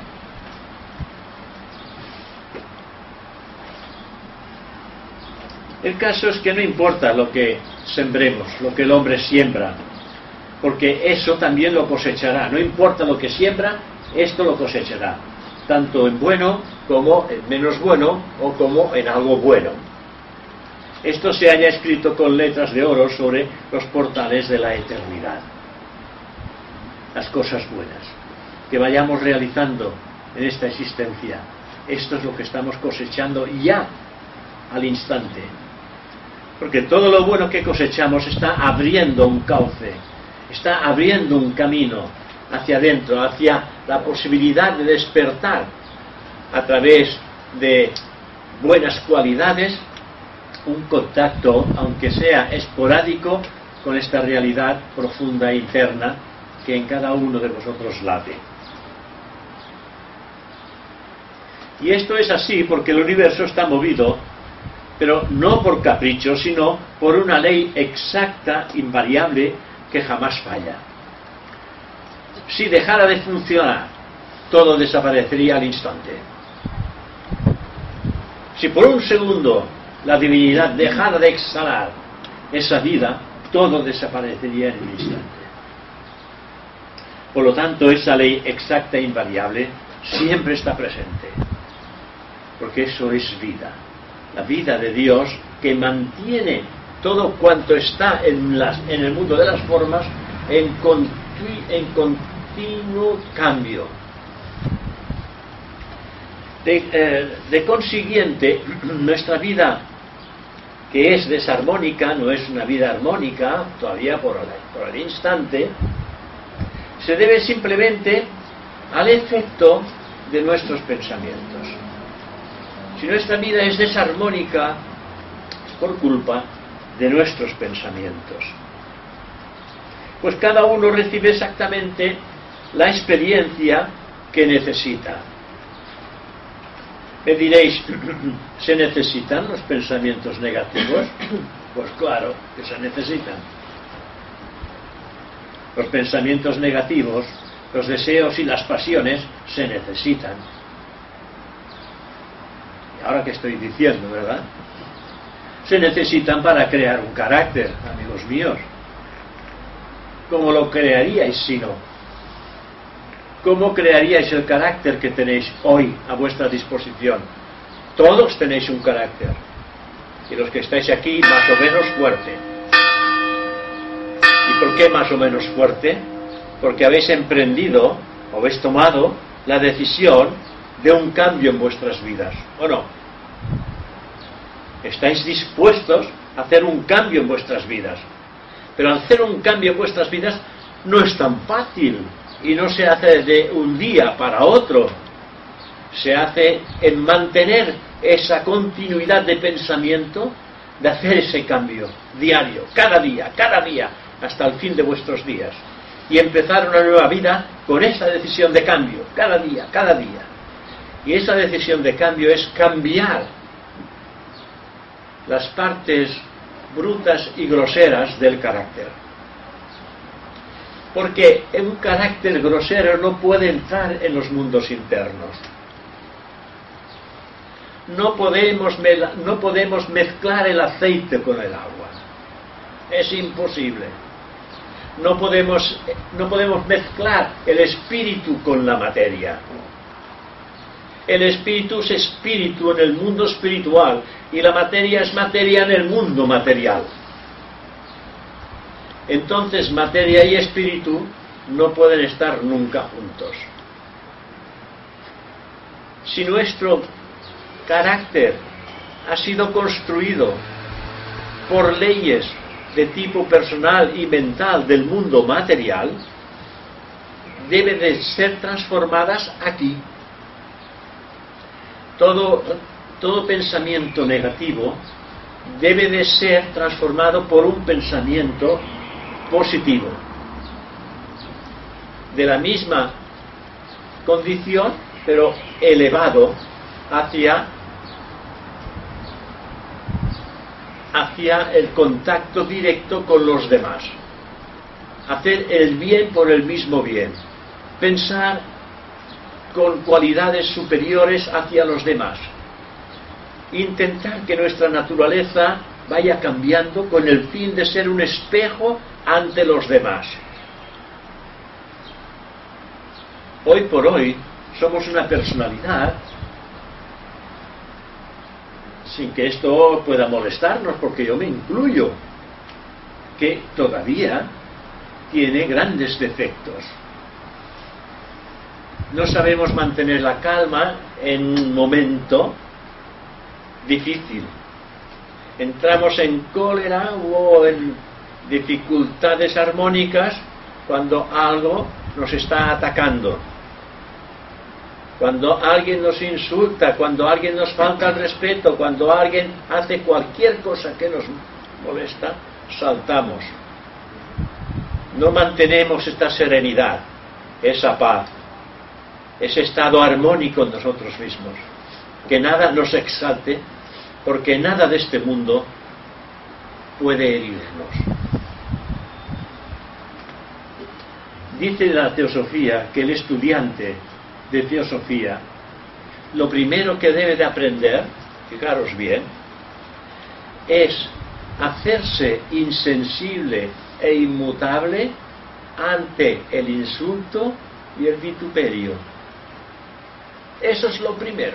El caso es que no importa lo que sembremos, lo que el hombre siembra, porque eso también lo cosechará. No importa lo que siembra, esto lo cosechará, tanto en bueno como en menos bueno o como en algo bueno. Esto se haya escrito con letras de oro sobre los portales de la eternidad. Las cosas buenas que vayamos realizando en esta existencia, esto es lo que estamos cosechando ya al instante. Porque todo lo bueno que cosechamos está abriendo un cauce, está abriendo un camino hacia adentro, hacia la posibilidad de despertar a través de buenas cualidades, un contacto, aunque sea esporádico, con esta realidad profunda e interna que en cada uno de vosotros late. Y esto es así porque el universo está movido, pero no por capricho, sino por una ley exacta, invariable, que jamás falla. Si dejara de funcionar, todo desaparecería al instante. Si por un segundo la divinidad dejara de exhalar esa vida, todo desaparecería en un instante. Por lo tanto, esa ley exacta e invariable siempre está presente, porque eso es vida, la vida de Dios que mantiene todo cuanto está en, las, en el mundo de las formas en, continu, en continuo cambio. De, eh, de consiguiente, nuestra vida, que es desarmónica, no es una vida armónica, todavía por el, por el instante, se debe simplemente al efecto de nuestros pensamientos. Si nuestra vida es desarmónica, es por culpa de nuestros pensamientos. Pues cada uno recibe exactamente la experiencia que necesita. Me diréis, ¿se necesitan los pensamientos negativos? Pues claro que se necesitan. Los pensamientos negativos, los deseos y las pasiones se necesitan. Y ahora que estoy diciendo, ¿verdad? Se necesitan para crear un carácter, amigos míos. ¿Cómo lo crearíais si no? ¿Cómo crearíais el carácter que tenéis hoy a vuestra disposición? Todos tenéis un carácter. Y los que estáis aquí, más o menos fuerte. ¿Y por qué más o menos fuerte? Porque habéis emprendido, o habéis tomado, la decisión de un cambio en vuestras vidas. ¿O no? Estáis dispuestos a hacer un cambio en vuestras vidas. Pero hacer un cambio en vuestras vidas no es tan fácil. Y no se hace de un día para otro. Se hace en mantener esa continuidad de pensamiento, de hacer ese cambio diario, cada día, cada día, hasta el fin de vuestros días. Y empezar una nueva vida con esa decisión de cambio, cada día, cada día. Y esa decisión de cambio es cambiar las partes brutas y groseras del carácter. Porque un carácter grosero no puede entrar en los mundos internos. No podemos, no podemos mezclar el aceite con el agua. Es imposible. No podemos, no podemos mezclar el espíritu con la materia. El espíritu es espíritu en el mundo espiritual y la materia es materia en el mundo material. Entonces materia y espíritu no pueden estar nunca juntos. Si nuestro carácter ha sido construido por leyes de tipo personal y mental del mundo material, debe de ser transformadas aquí. Todo, todo pensamiento negativo debe de ser transformado por un pensamiento positivo, de la misma condición, pero elevado hacia, hacia el contacto directo con los demás. Hacer el bien por el mismo bien. Pensar con cualidades superiores hacia los demás. Intentar que nuestra naturaleza vaya cambiando con el fin de ser un espejo ante los demás. Hoy por hoy somos una personalidad, sin que esto pueda molestarnos, porque yo me incluyo, que todavía tiene grandes defectos. No sabemos mantener la calma en un momento difícil. entramos en cólera o en dificultades armónicas cuando algo nos está atacando, cuando alguien nos insulta, cuando alguien nos falta el respeto, cuando alguien hace cualquier cosa que nos molesta, saltamos. No mantenemos esta serenidad, esa paz, ese estado armónico en nosotros mismos, que nada nos exalte, porque nada de este mundo puede herirnos. Dice la teosofía que el estudiante de teosofía lo primero que debe de aprender, fijaros bien, es hacerse insensible e inmutable ante el insulto y el vituperio. Eso es lo primero.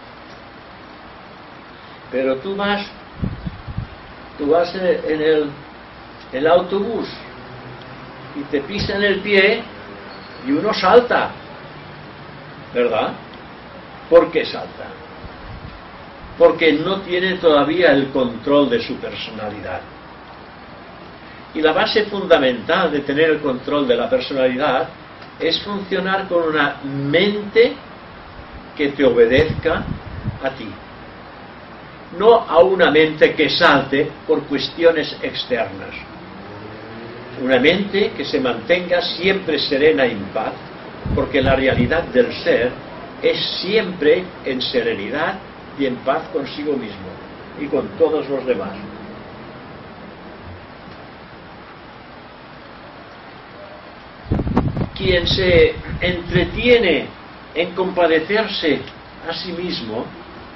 Pero tú vas, tú vas en el, el autobús y te pisan el pie y uno salta, ¿verdad? ¿Por qué salta? Porque no tiene todavía el control de su personalidad. Y la base fundamental de tener el control de la personalidad es funcionar con una mente que te obedezca a ti, no a una mente que salte por cuestiones externas. Una mente que se mantenga siempre serena y en paz, porque la realidad del ser es siempre en serenidad y en paz consigo mismo y con todos los demás. Quien se entretiene en compadecerse a sí mismo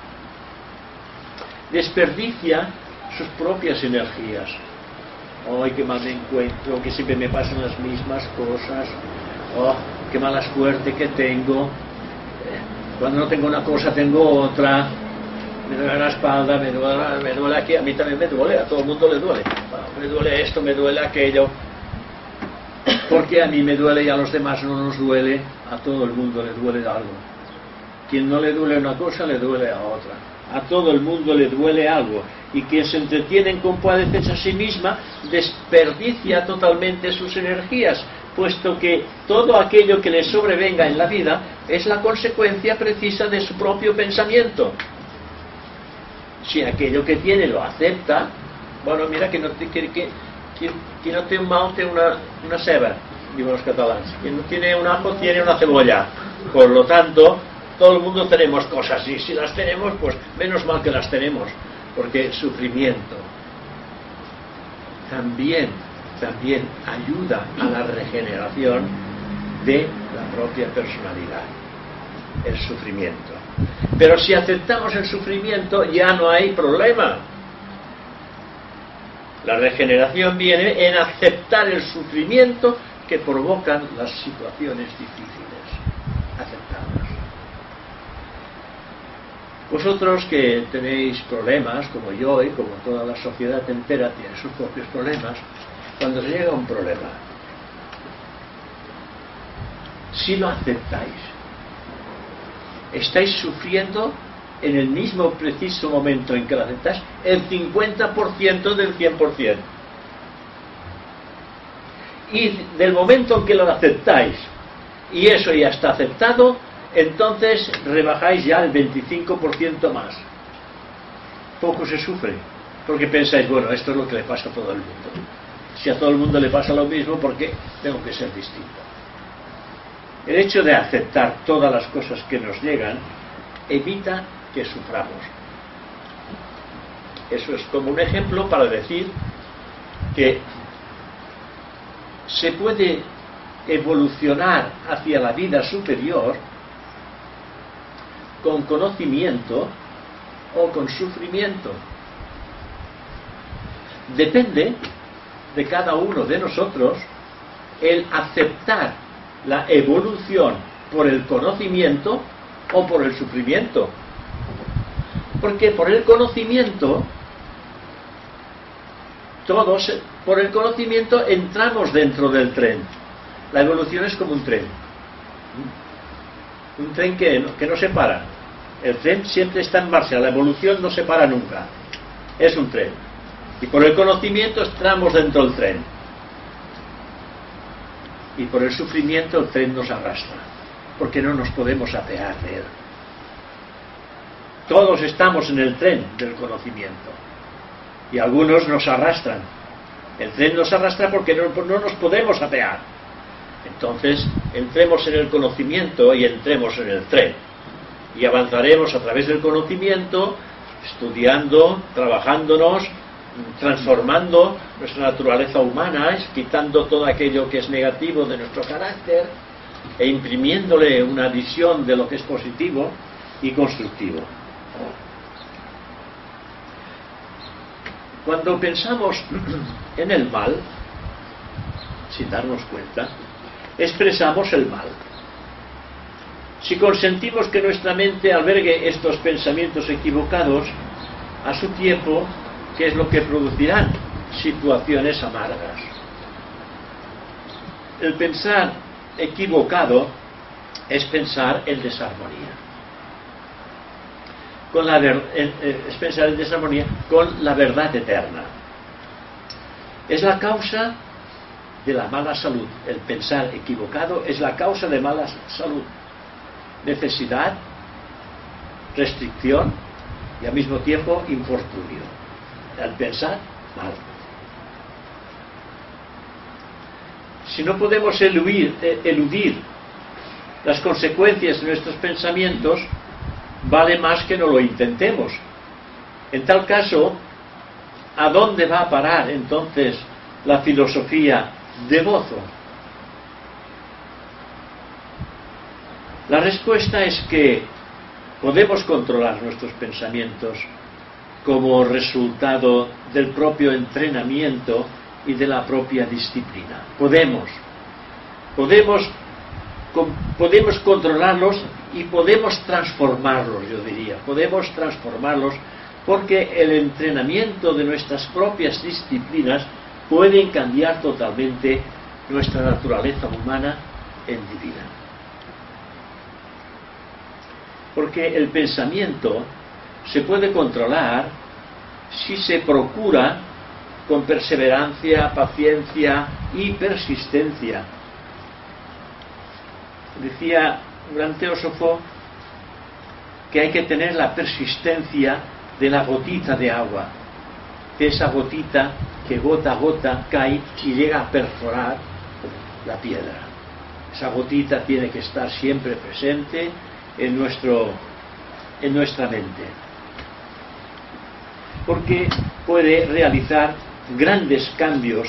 desperdicia sus propias energías. ¡Ay, qué mal me encuentro! Que siempre me pasan las mismas cosas. ¡Oh, qué mala suerte que tengo! Cuando no tengo una cosa, tengo otra. Me duele la espalda, me duele, me duele aquí. A mí también me duele, a todo el mundo le duele. Me duele esto, me duele aquello. Porque a mí me duele y a los demás no nos duele. A todo el mundo le duele algo. Quien no le duele una cosa, le duele a otra. A todo el mundo le duele algo. Y quien se entretiene en compadecerse a sí misma desperdicia totalmente sus energías, puesto que todo aquello que le sobrevenga en la vida es la consecuencia precisa de su propio pensamiento. Si aquello que tiene lo acepta, bueno, mira que no te, que, que, que, que no té un mal té una, una ceba, digo los catalanes. Quien no tiene un ajo tiene una cebolla. Por lo tanto, todo el mundo tenemos cosas, y si las tenemos, pues menos mal que las tenemos, porque el sufrimiento también, también ayuda a la regeneración de la propia personalidad, el sufrimiento. Pero si aceptamos el sufrimiento, ya no hay problema. La regeneración viene en aceptar el sufrimiento que provocan las situaciones difíciles, aceptarlas. Vosotros que tenéis problemas, como yo y como toda la sociedad entera tiene sus propios problemas, cuando se llega a un problema, si lo aceptáis, estáis sufriendo en el mismo preciso momento en que lo aceptáis el cincuenta por ciento del cien por ciento. Y del momento en que lo aceptáis y eso ya está aceptado, entonces rebajáis ya el veinticinco por ciento más. Poco se sufre, porque pensáis, bueno, esto es lo que le pasa a todo el mundo. Si a todo el mundo le pasa lo mismo, ¿por qué tengo que ser distinto? El hecho de aceptar todas las cosas que nos llegan evita que suframos. Eso es como un ejemplo para decir que se puede evolucionar hacia la vida superior con conocimiento o con sufrimiento. Depende de cada uno de nosotros el aceptar la evolución por el conocimiento o por el sufrimiento. Porque por el conocimiento, todos por el conocimiento entramos dentro del tren. La evolución es como un tren. Un tren que no, que no se para. El tren siempre está en marcha, la evolución no se para nunca. es un tren. Y por el conocimiento entramos dentro del tren. Y por el sufrimiento el tren nos arrastra, porque no nos podemos apear de él. Todos estamos en el tren del conocimiento. Y algunos nos arrastran. El tren nos arrastra porque no, no nos podemos apear. Entonces, entremos en el conocimiento y entremos en el tren. Y avanzaremos a través del conocimiento, estudiando, trabajándonos, transformando nuestra naturaleza humana, quitando todo aquello que es negativo de nuestro carácter e imprimiéndole una visión de lo que es positivo y constructivo. Cuando pensamos en el mal, sin darnos cuenta, expresamos el mal. Si consentimos que nuestra mente albergue estos pensamientos equivocados, a su tiempo, ¿qué es lo que producirán? Situaciones amargas. El pensar equivocado es pensar en desarmonía. Con la ver, es pensar en desarmonía con la verdad eterna. Es la causa de la mala salud. El pensar equivocado es la causa de mala salud. Necesidad, restricción y al mismo tiempo infortunio. Al pensar mal. Si no podemos eludir, eludir las consecuencias de nuestros pensamientos, vale más que no lo intentemos. En tal caso, ¿a dónde va a parar entonces la filosofía de gozo? La respuesta es que podemos controlar nuestros pensamientos como resultado del propio entrenamiento y de la propia disciplina. Podemos. Podemos, con, podemos controlarlos y podemos transformarlos, yo diría. Podemos transformarlos porque el entrenamiento de nuestras propias disciplinas pueden cambiar totalmente nuestra naturaleza humana en divina. Porque el pensamiento se puede controlar si se procura con perseverancia, paciencia y persistencia. Decía un gran teósofo que hay que tener la persistencia de la gotita de agua, de esa gotita que gota a gota cae y llega a perforar la piedra. Esa gotita tiene que estar siempre presente en nuestro, en nuestra mente, porque puede realizar grandes cambios,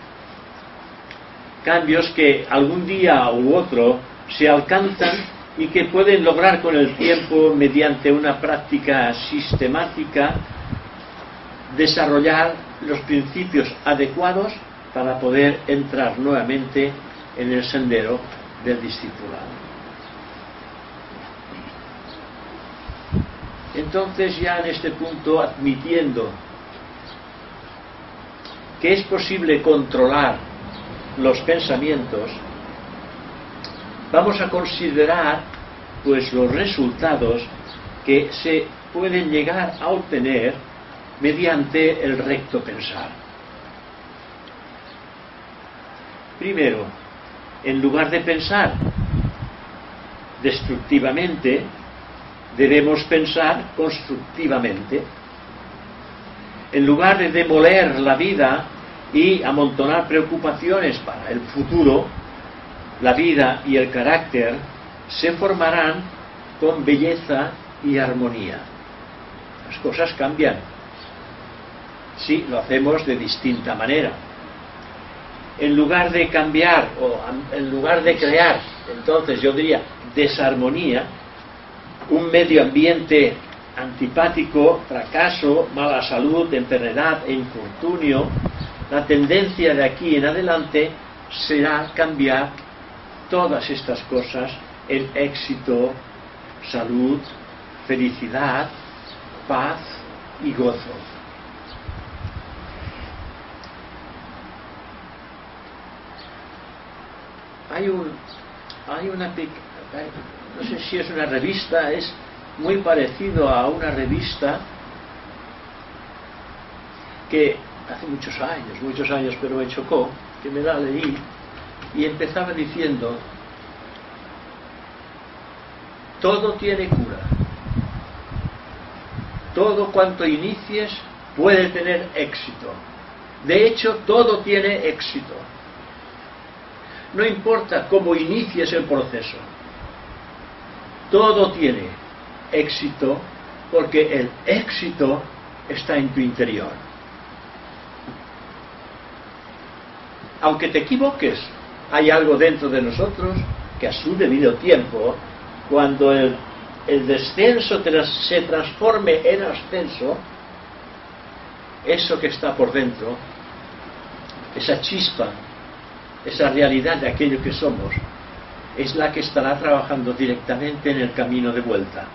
cambios que algún día u otro se alcanzan y que pueden lograr con el tiempo, mediante una práctica sistemática, desarrollar los principios adecuados para poder entrar nuevamente en el sendero del discipulado. Entonces, ya en este punto, admitiendo que es posible controlar los pensamientos, vamos a considerar pues los resultados que se pueden llegar a obtener mediante el recto pensar. Primero, en lugar de pensar destructivamente, debemos pensar constructivamente. En lugar de demoler la vida y amontonar preocupaciones para el futuro, la vida y el carácter se formarán con belleza y armonía. Las cosas cambian si lo hacemos de distinta manera. En lugar de cambiar o en lugar de crear, entonces yo diría desarmonía, un medio ambiente antipático, fracaso, mala salud, enfermedad e infortunio, la tendencia de aquí en adelante será cambiar todas estas cosas en éxito, salud, felicidad, paz y gozo. Hay un, hay una, no sé si es una revista, es muy parecido a una revista que hace muchos años, muchos años, pero me chocó, que me la leí, y empezaba diciendo: todo tiene cura, todo cuanto inicies puede tener éxito, de hecho todo tiene éxito, no importa cómo inicies el proceso, todo tiene éxito, porque el éxito está en tu interior. Aunque te equivoques, hay algo dentro de nosotros que a su debido tiempo, cuando el, el descenso tras, se transforme en ascenso, eso que está por dentro, esa chispa, esa realidad de aquello que somos, es la que estará trabajando directamente en el camino de vuelta.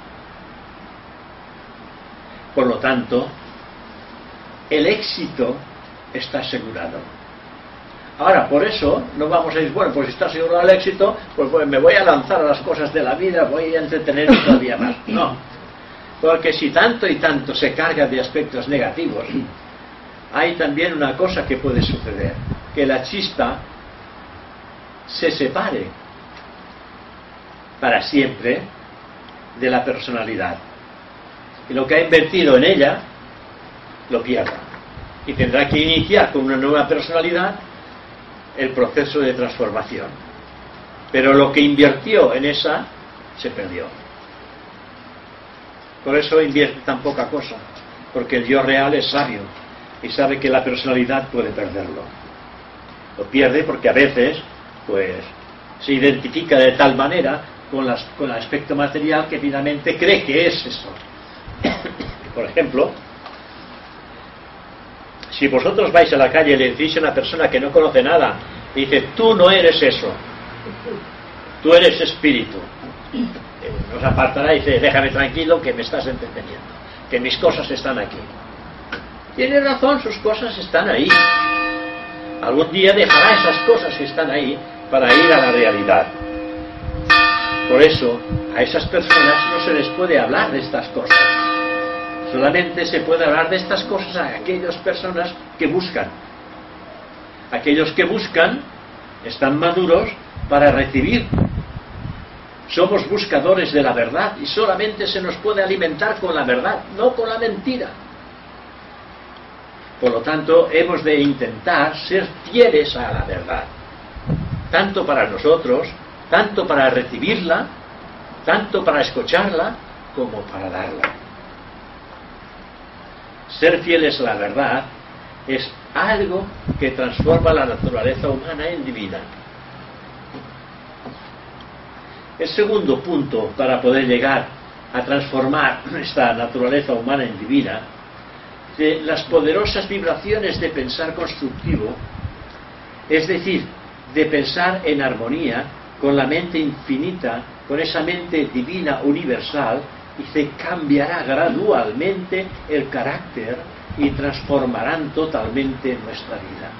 Por lo tanto, el éxito está asegurado. Ahora, por eso, no vamos a decir, bueno, pues si está asegurado el éxito, pues, pues me voy a lanzar a las cosas de la vida, voy a entretenerme todavía más. No, porque si tanto y tanto se carga de aspectos negativos, hay también una cosa que puede suceder, que la chispa se separe para siempre de la personalidad, y lo que ha invertido en ella lo pierda, y tendrá que iniciar con una nueva personalidad el proceso de transformación, pero lo que invirtió en esa se perdió. Por eso invierte tan poca cosa, porque el yo real es sabio y sabe que la personalidad puede perderlo. Lo pierde porque a veces pues se identifica de tal manera con, las, con el aspecto material que finalmente cree que es eso. Por ejemplo, si vosotros vais a la calle y le decís a una persona que no conoce nada, y dice: tú no eres eso, tú eres espíritu, nos apartará y dice: déjame tranquilo, que me estás entreteniendo, que mis cosas están aquí. Tiene razón, sus cosas están ahí. Algún día dejará esas cosas que están ahí para ir a la realidad. Por eso, a esas personas no se les puede hablar de estas cosas. Solamente se puede hablar de estas cosas a aquellas personas que buscan. Aquellos que buscan están maduros para recibir. Somos buscadores de la verdad y solamente se nos puede alimentar con la verdad, no con la mentira. Por lo tanto, hemos de intentar ser fieles a la verdad, tanto para nosotros, tanto para recibirla, tanto para escucharla, como para darla. Ser fieles a la verdad es algo que transforma la naturaleza humana en divina. El segundo punto para poder llegar a transformar esta naturaleza humana en divina, de las poderosas vibraciones de pensar constructivo, es decir, de pensar en armonía con la mente infinita, con esa mente divina universal, y se cambiará gradualmente el carácter y transformarán totalmente nuestra vida.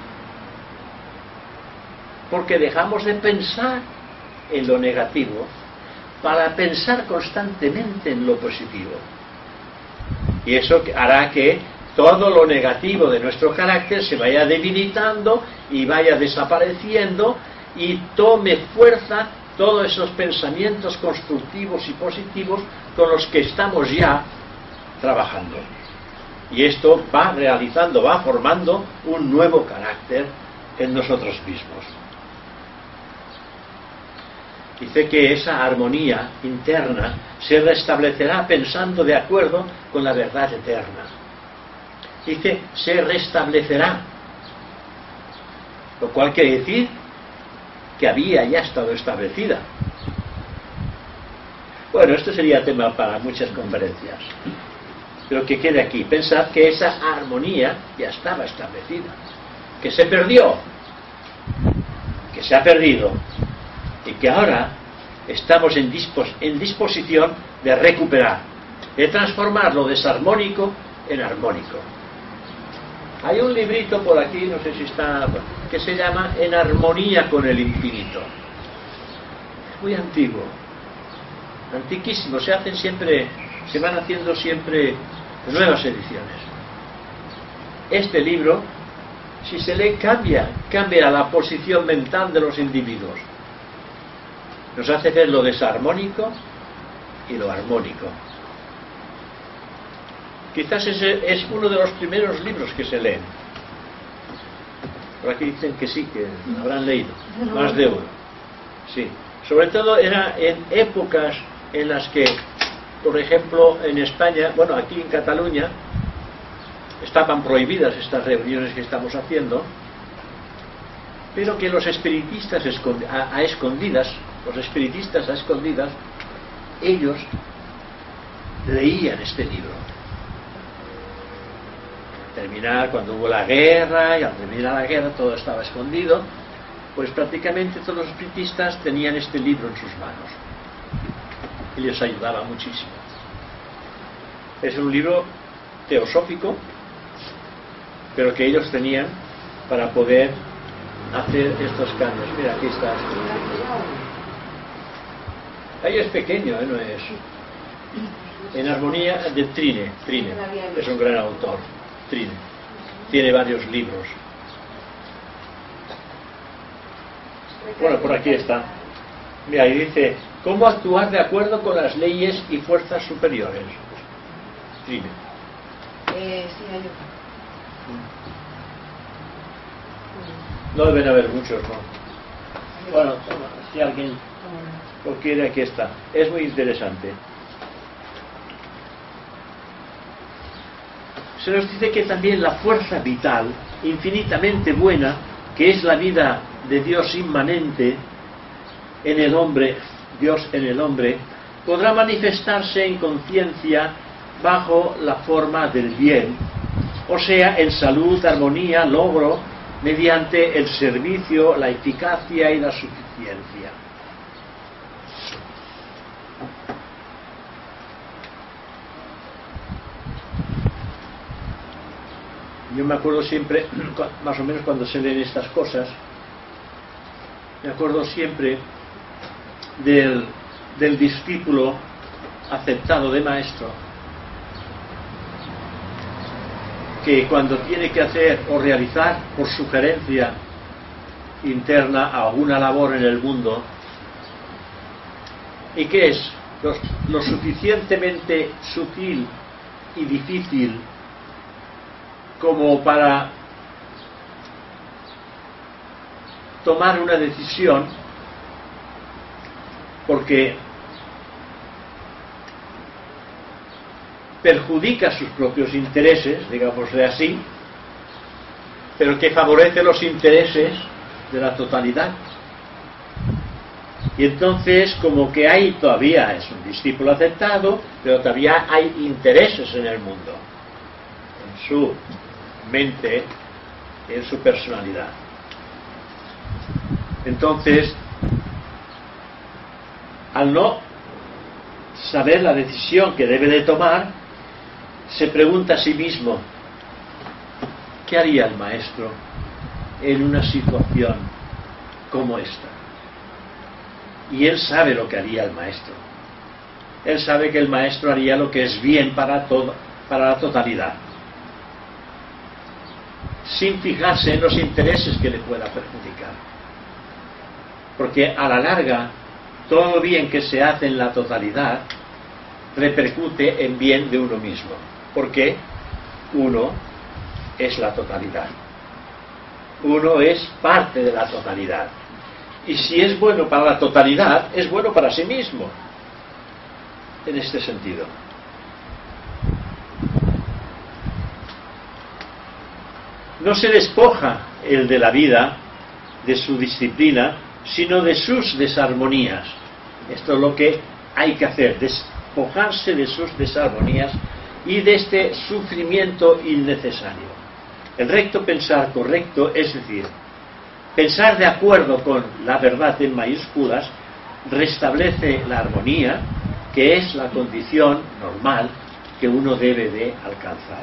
Porque dejamos de pensar en lo negativo para pensar constantemente en lo positivo. Y eso hará que todo lo negativo de nuestro carácter se vaya debilitando y vaya desapareciendo y tome fuerza todos esos pensamientos constructivos y positivos con los que estamos ya trabajando. Y esto va realizando, va formando un nuevo carácter en nosotros mismos. Dice que esa armonía interna se restablecerá pensando de acuerdo con la verdad eterna. Dice, se restablecerá. Lo cual quiere decir que había ya estado establecida. Bueno, esto sería tema para muchas conferencias. Pero que quede aquí, pensad que esa armonía ya estaba establecida, que se perdió, que se ha perdido, y que ahora estamos en, dispos, en disposición de recuperar, de transformar lo desarmónico en armónico. Hay un librito por aquí, no sé si está, que se llama En armonía con el infinito. Muy antiguo, antiquísimo, se hacen siempre, se van haciendo siempre nuevas ediciones. este libro, si se lee, cambia, cambia la posición mental de los individuos. Nos hace ver lo desarmónico y lo armónico. Quizás ese es uno de los primeros libros que se leen. Por aquí dicen que sí, que lo habrán leído, más de uno. Sí. Sobre todo era en épocas en las que, por ejemplo, en España, bueno, aquí en Cataluña, estaban prohibidas estas reuniones que estamos haciendo, pero que los espiritistas a, a escondidas, los espiritistas a escondidas, ellos leían este libro. Al terminar, cuando hubo la guerra, y al terminar la guerra todo estaba escondido, pues prácticamente todos los espiritistas tenían este libro en sus manos y les ayudaba muchísimo. Es un libro teosófico, pero que ellos tenían para poder hacer estos cambios. Mira, aquí está. Ahí es pequeño, ¿eh? No es. En armonía de Trine. Trine es un gran autor. Trine tiene varios libros. Bueno, por aquí está. Mira, ahí dice: ¿cómo actuar de acuerdo con las leyes y fuerzas superiores? Trine.
Eh, sí, hay otro.
No deben haber muchos, ¿no? Bueno, si alguien lo quiere, aquí está. Es muy interesante. Se nos dice que también la fuerza vital, infinitamente buena, que es la vida de Dios inmanente en el hombre, Dios en el hombre, podrá manifestarse en conciencia bajo la forma del bien, o sea, en salud, armonía, logro, mediante el servicio, la eficacia y la suficiencia. Yo me acuerdo siempre, más o menos cuando se leen estas cosas, me acuerdo siempre del, del discípulo aceptado de maestro, que cuando tiene que hacer o realizar por sugerencia interna alguna labor en el mundo, y que es lo, lo suficientemente sutil y difícil como para tomar una decisión, porque perjudica sus propios intereses, digámosle así, pero que favorece los intereses de la totalidad. Y entonces, como que hay todavía, es un discípulo aceptado, pero todavía hay intereses en el mundo, en su mente, en su personalidad. Entonces, al no saber la decisión que debe de tomar, se pregunta a sí mismo: ¿qué haría el maestro en una situación como esta? Y él sabe lo que haría el maestro. Él sabe que el maestro haría lo que es bien para todo, para la totalidad, sin fijarse en los intereses que le pueda perjudicar. Porque a la larga, todo bien que se hace en la totalidad repercute en bien de uno mismo, porque uno es la totalidad, uno es parte de la totalidad, y si es bueno para la totalidad, es bueno para sí mismo, en este sentido. No se despoja el de la vida de su disciplina, sino de sus desarmonías. Esto es lo que hay que hacer, despojarse de sus desarmonías y de este sufrimiento innecesario. El recto pensar correcto, es decir, pensar de acuerdo con la verdad en mayúsculas, restablece la armonía, que es la condición normal que uno debe de alcanzar.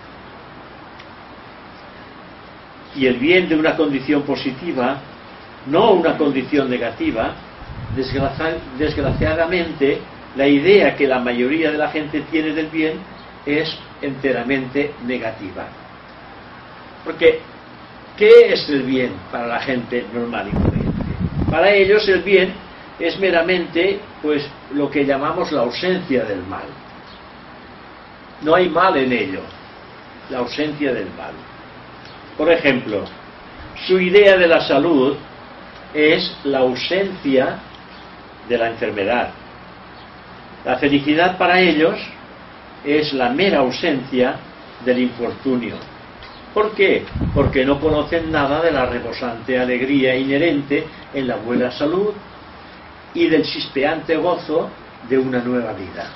Y el bien de una condición positiva, no una condición negativa. Desgraci- desgraciadamente, la idea que la mayoría de la gente tiene del bien es enteramente negativa. Porque, ¿qué es el bien para la gente normal y corriente? Para ellos el bien es meramente, pues, lo que llamamos la ausencia del mal. No hay mal en ello, la ausencia del mal. Por ejemplo, su idea de la salud es la ausencia de la enfermedad. La felicidad para ellos es la mera ausencia del infortunio. ¿Por qué? Porque no conocen nada de la rebosante alegría inherente en la buena salud y del chispeante gozo de una nueva vida.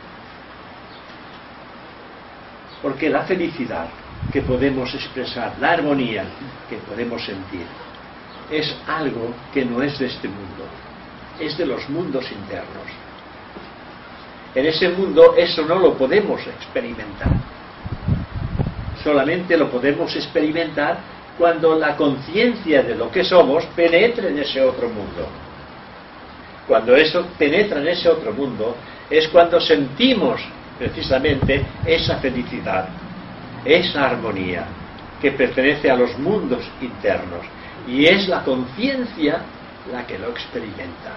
Porque la felicidad que podemos expresar, la armonía que podemos sentir, es algo que no es de este mundo, es de los mundos internos. En ese mundo eso no lo podemos experimentar. Solamente lo podemos experimentar cuando la conciencia de lo que somos penetre en ese otro mundo. Cuando eso penetra en ese otro mundo es cuando sentimos precisamente esa felicidad, esa armonía que pertenece a los mundos internos, y es la conciencia la que lo experimenta,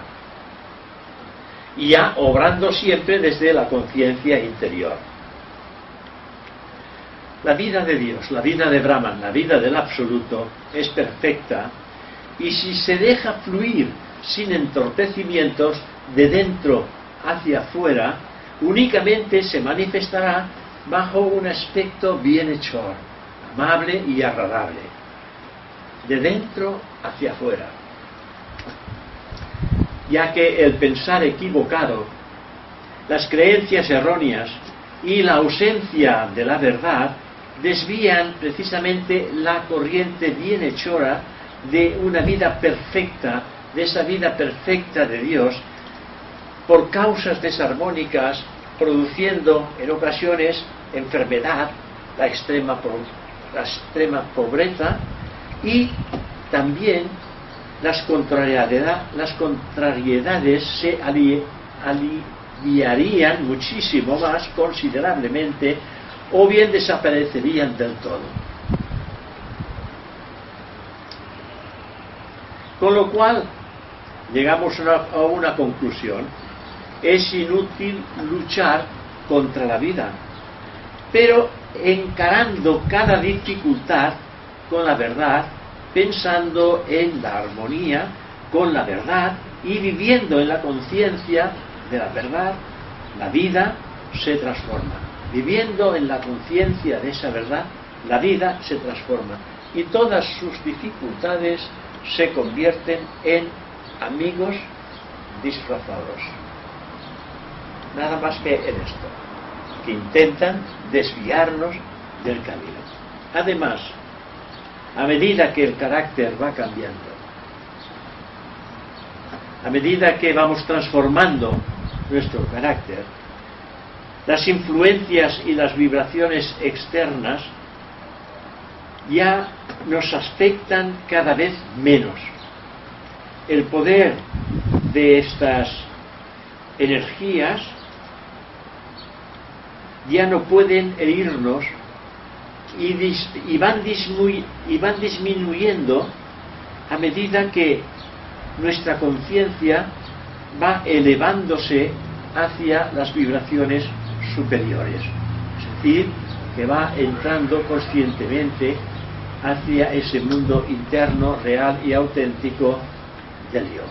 y ya obrando siempre desde la conciencia interior. La vida de Dios, la vida de Brahman, la vida del Absoluto es perfecta, y si se deja fluir sin entorpecimientos de dentro hacia afuera, únicamente se manifestará bajo un aspecto bienhechor, amable y agradable, de dentro hacia afuera, ya que el pensar equivocado, las creencias erróneas y la ausencia de la verdad desvían precisamente la corriente bienhechora de una vida perfecta, de esa vida perfecta de Dios, por causas desarmónicas, produciendo en ocasiones enfermedad, la extrema, la extrema pobreza, y también las contrariedades, las contrariedades se aliviarían muchísimo más, considerablemente, o bien desaparecerían del todo. Con lo cual, llegamos a una, a una conclusión: es inútil luchar contra la vida, pero encarando cada dificultad con la verdad, pensando en la armonía con la verdad y viviendo en la conciencia de la verdad, la vida se transforma. Viviendo en la conciencia de esa verdad, la vida se transforma y todas sus dificultades se convierten en amigos disfrazados. Nada más que en esto, que intentan desviarnos del camino. Además, a medida que el carácter va cambiando, a medida que vamos transformando nuestro carácter, las influencias y las vibraciones externas ya nos afectan cada vez menos. El poder de estas energías ya no pueden herirnos y, dis, y, van disminu, y van disminuyendo a medida que nuestra conciencia va elevándose hacia las vibraciones superiores, es decir, que va entrando conscientemente hacia ese mundo interno, real y auténtico del yo.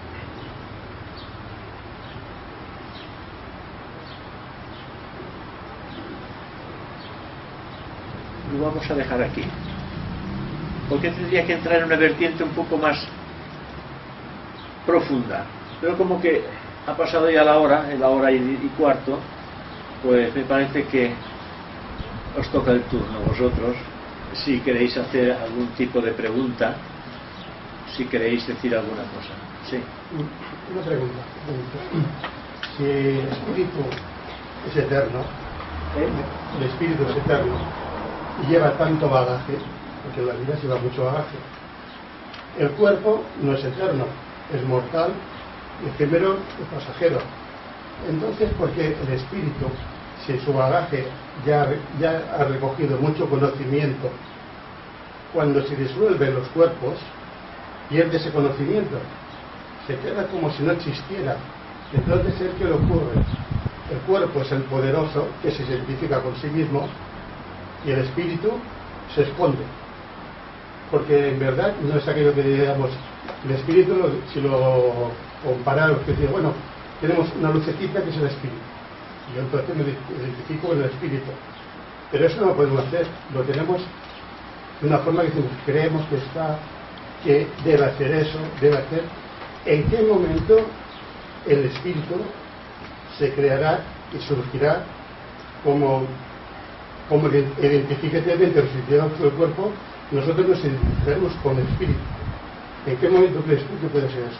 Lo vamos a dejar aquí, porque tendría que entrar en una vertiente un poco más profunda, pero como que ha pasado ya la hora, en la hora y, y cuarto, pues me parece que os toca el turno vosotros, si queréis hacer algún tipo de pregunta, si queréis decir alguna cosa. Sí.
Una pregunta. Si el espíritu es eterno, ¿eh? el espíritu es eterno y lleva tanto bagaje, porque en la vida se lleva mucho bagaje, el cuerpo no es eterno, es mortal, efímero y pasajero. Entonces, ¿por qué el espíritu, si su bagaje ya, ya ha recogido mucho conocimiento cuando se disuelven los cuerpos, pierde ese conocimiento, se queda como si no existiera. Entonces, ¿qué le ocurre? El cuerpo es el poderoso que se identifica con sí mismo y el espíritu se esconde, porque en verdad no es aquello que digamos. El espíritu, si lo comparamos, que dice, bueno, tenemos una lucecita que es el espíritu, y yo entonces me identifico con el espíritu, pero eso no lo podemos hacer, lo tenemos de una forma que decimos, creemos que está, que debe hacer eso, debe hacer. ¿En qué momento el espíritu se creará y surgirá como, como identificativamente resucitamos el cuerpo? Nosotros nos identificaremos con el espíritu. ¿En qué momento crees tú que puede ser eso?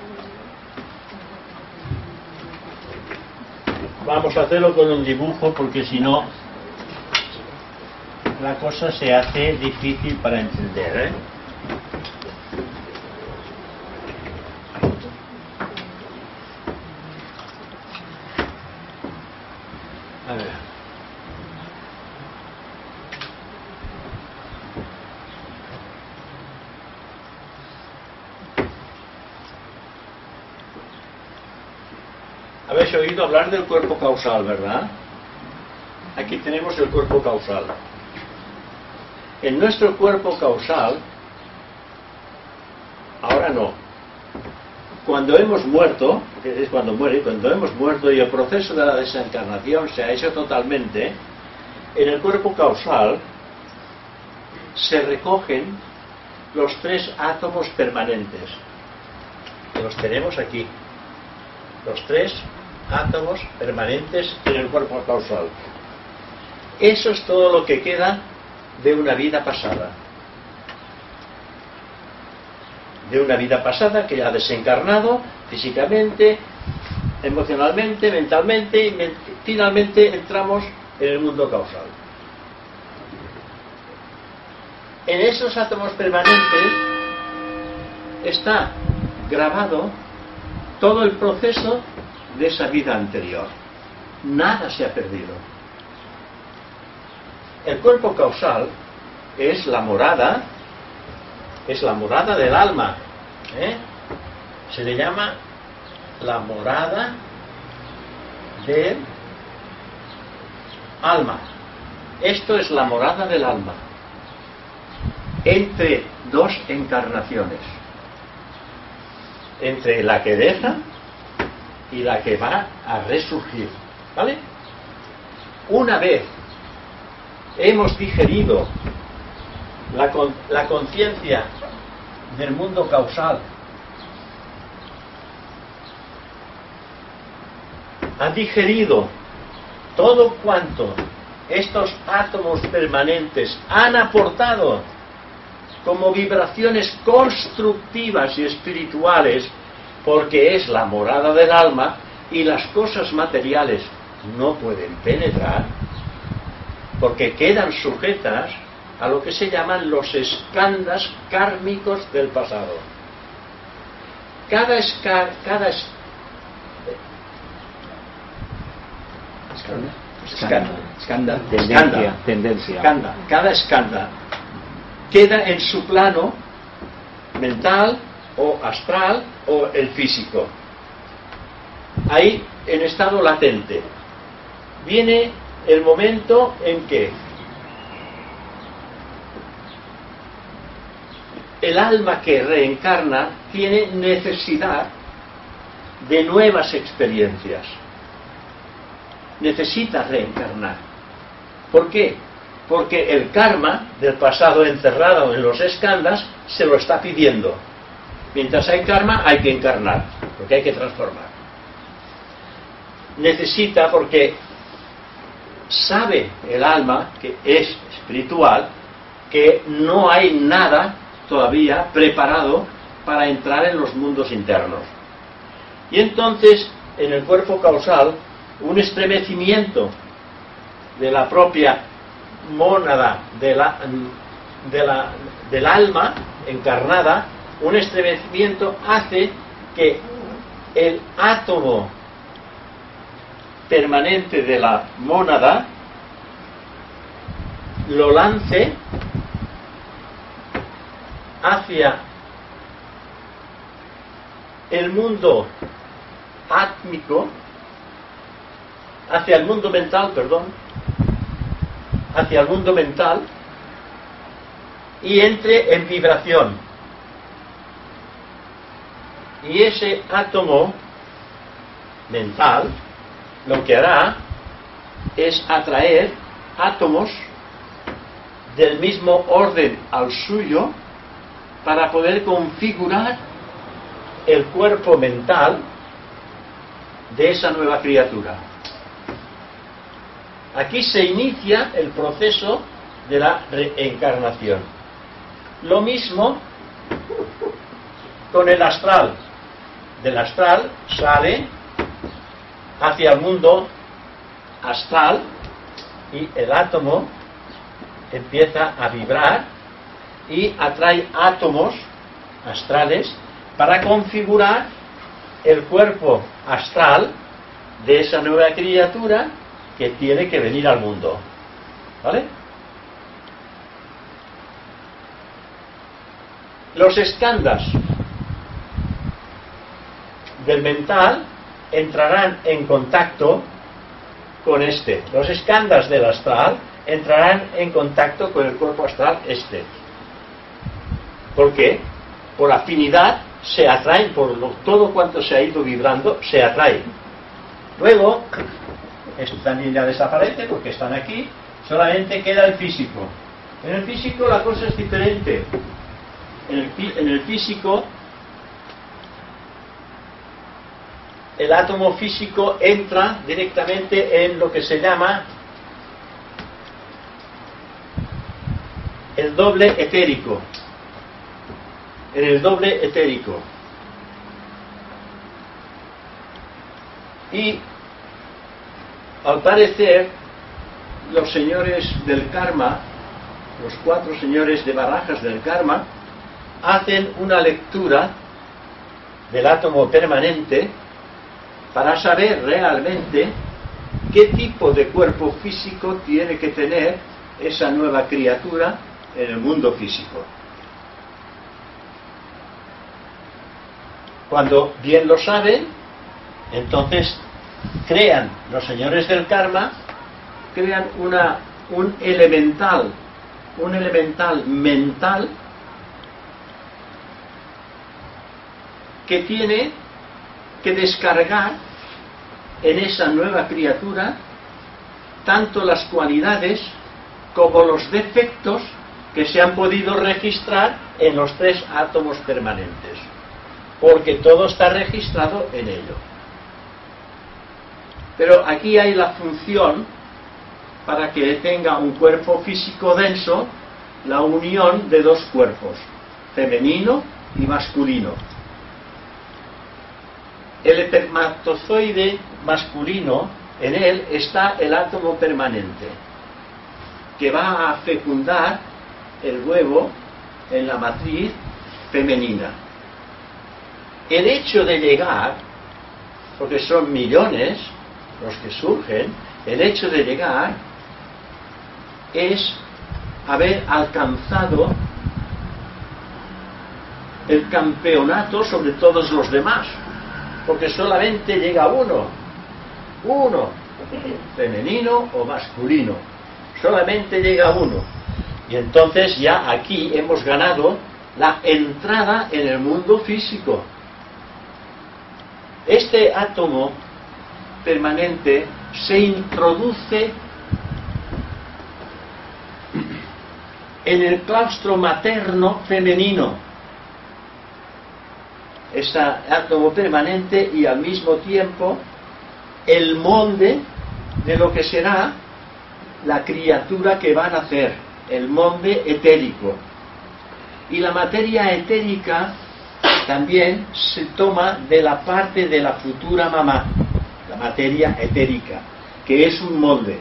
Vamos a hacerlo con un dibujo, porque si no la cosa se hace difícil para entender, ¿eh? A ver. Habéis oído hablar del cuerpo causal, ¿verdad? Aquí tenemos el cuerpo causal. En nuestro cuerpo causal, ahora no. Cuando hemos muerto, que es cuando muere, cuando hemos muerto y el proceso de la desencarnación se ha hecho totalmente, en el cuerpo causal se recogen los tres átomos permanentes. Los tenemos aquí. Los tres átomos permanentes en el cuerpo causal. Eso es todo lo que queda de una vida pasada. De una vida pasada que ha desencarnado físicamente, emocionalmente, mentalmente, y men- finalmente entramos en el mundo causal. En esos átomos permanentes está grabado todo el proceso de esa vida anterior. Nada se ha perdido. El cuerpo causal es la morada, es la morada del alma, ¿eh? Se le llama la morada del alma. Esto es la morada del alma entre dos encarnaciones, entre la que deja y la que va a resurgir, ¿vale? Una vez hemos digerido la, con, la conciencia del mundo causal, ha digerido todo cuanto estos átomos permanentes han aportado como vibraciones constructivas y espirituales, porque es la morada del alma y las cosas materiales no pueden penetrar, porque quedan sujetas a lo que se llaman los eskandas kármicos del pasado. Cada esca, cada es,
Skanda.
Skanda.
Skanda.
Tendencia, tendencia.
Skanda. Cada escanda queda en su plano mental o astral o el físico. Ahí en estado latente. Viene el momento en que el alma que reencarna tiene necesidad de nuevas experiencias. Necesita reencarnar. ¿Por qué? Porque el karma del pasado encerrado en los eskandas se lo está pidiendo. Mientras hay karma hay que encarnar, porque hay que transformar. Necesita porque sabe el alma, que es espiritual, que no hay nada todavía preparado para entrar en los mundos internos. Y entonces, en el cuerpo causal, un estremecimiento de la propia mónada de la, de la, del alma encarnada, un estremecimiento hace que el átomo permanente de la mónada lo lance
hacia el mundo átmico, hacia el mundo mental, perdón, hacia el mundo mental, y entre en vibración. Y ese átomo mental lo que hará es atraer átomos del mismo orden al suyo para poder configurar el cuerpo mental de esa nueva criatura. Aquí se inicia el proceso de la reencarnación. Lo mismo con el astral. Del astral sale hacia el mundo astral y el átomo empieza a vibrar y atrae átomos astrales para configurar el cuerpo astral de esa nueva criatura que tiene que venir al mundo. ¿Vale? Los skandhas del mental entrarán en contacto con este. Los skandhas del astral entrarán en contacto con el cuerpo astral este. ¿Por qué? Por afinidad se atraen, por lo, todo cuanto se ha ido vibrando se atrae. Luego, esto también ya desaparece porque están aquí, solamente queda el físico. En el físico la cosa es diferente. En el, en el físico, el átomo físico entra directamente en lo que se llama el doble etérico. En el doble etérico. Y al parecer los señores del karma, los cuatro señores de barajas del karma, hacen una lectura del átomo permanente para saber realmente qué tipo de cuerpo físico tiene que tener esa nueva criatura en el mundo físico. Cuando bien lo saben, entonces crean los señores del karma, crean una, un elemental, un elemental mental que tiene que descargar en esa nueva criatura tanto las cualidades como los defectos que se han podido registrar en los tres átomos permanentes, porque todo está registrado en ello. Pero aquí hay la función para que tenga un cuerpo físico denso, la unión de dos cuerpos, femenino y masculino. El espermatozoide masculino, en él está el átomo permanente, que va a fecundar el huevo en la matriz femenina. El hecho de llegar, porque son millones los que surgen, el hecho de llegar es haber alcanzado el campeonato sobre todos los demás, porque solamente llega uno, uno, femenino o masculino, solamente llega uno, y entonces ya aquí hemos ganado la entrada en el mundo físico. Este átomo permanente se introduce en el claustro materno femenino, ese átomo permanente, y al mismo tiempo el molde de lo que será la criatura que va a nacer, el molde etérico. Y la materia etérica también se toma de la parte de la futura mamá, la materia etérica, que es un molde.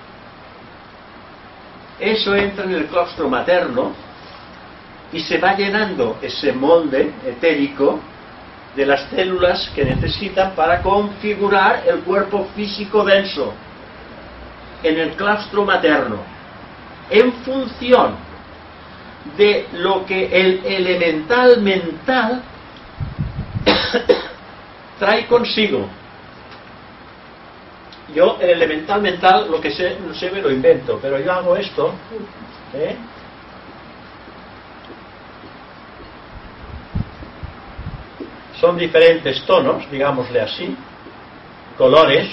Eso entra en el claustro materno y se va llenando ese molde etérico de las células que necesitan para configurar el cuerpo físico denso en el claustro materno, en función de lo que el elemental mental trae consigo. Yo, el elemental mental, lo que sé, no sé, me lo invento, pero yo hago esto, ¿eh? Son diferentes tonos, digámosle así, colores.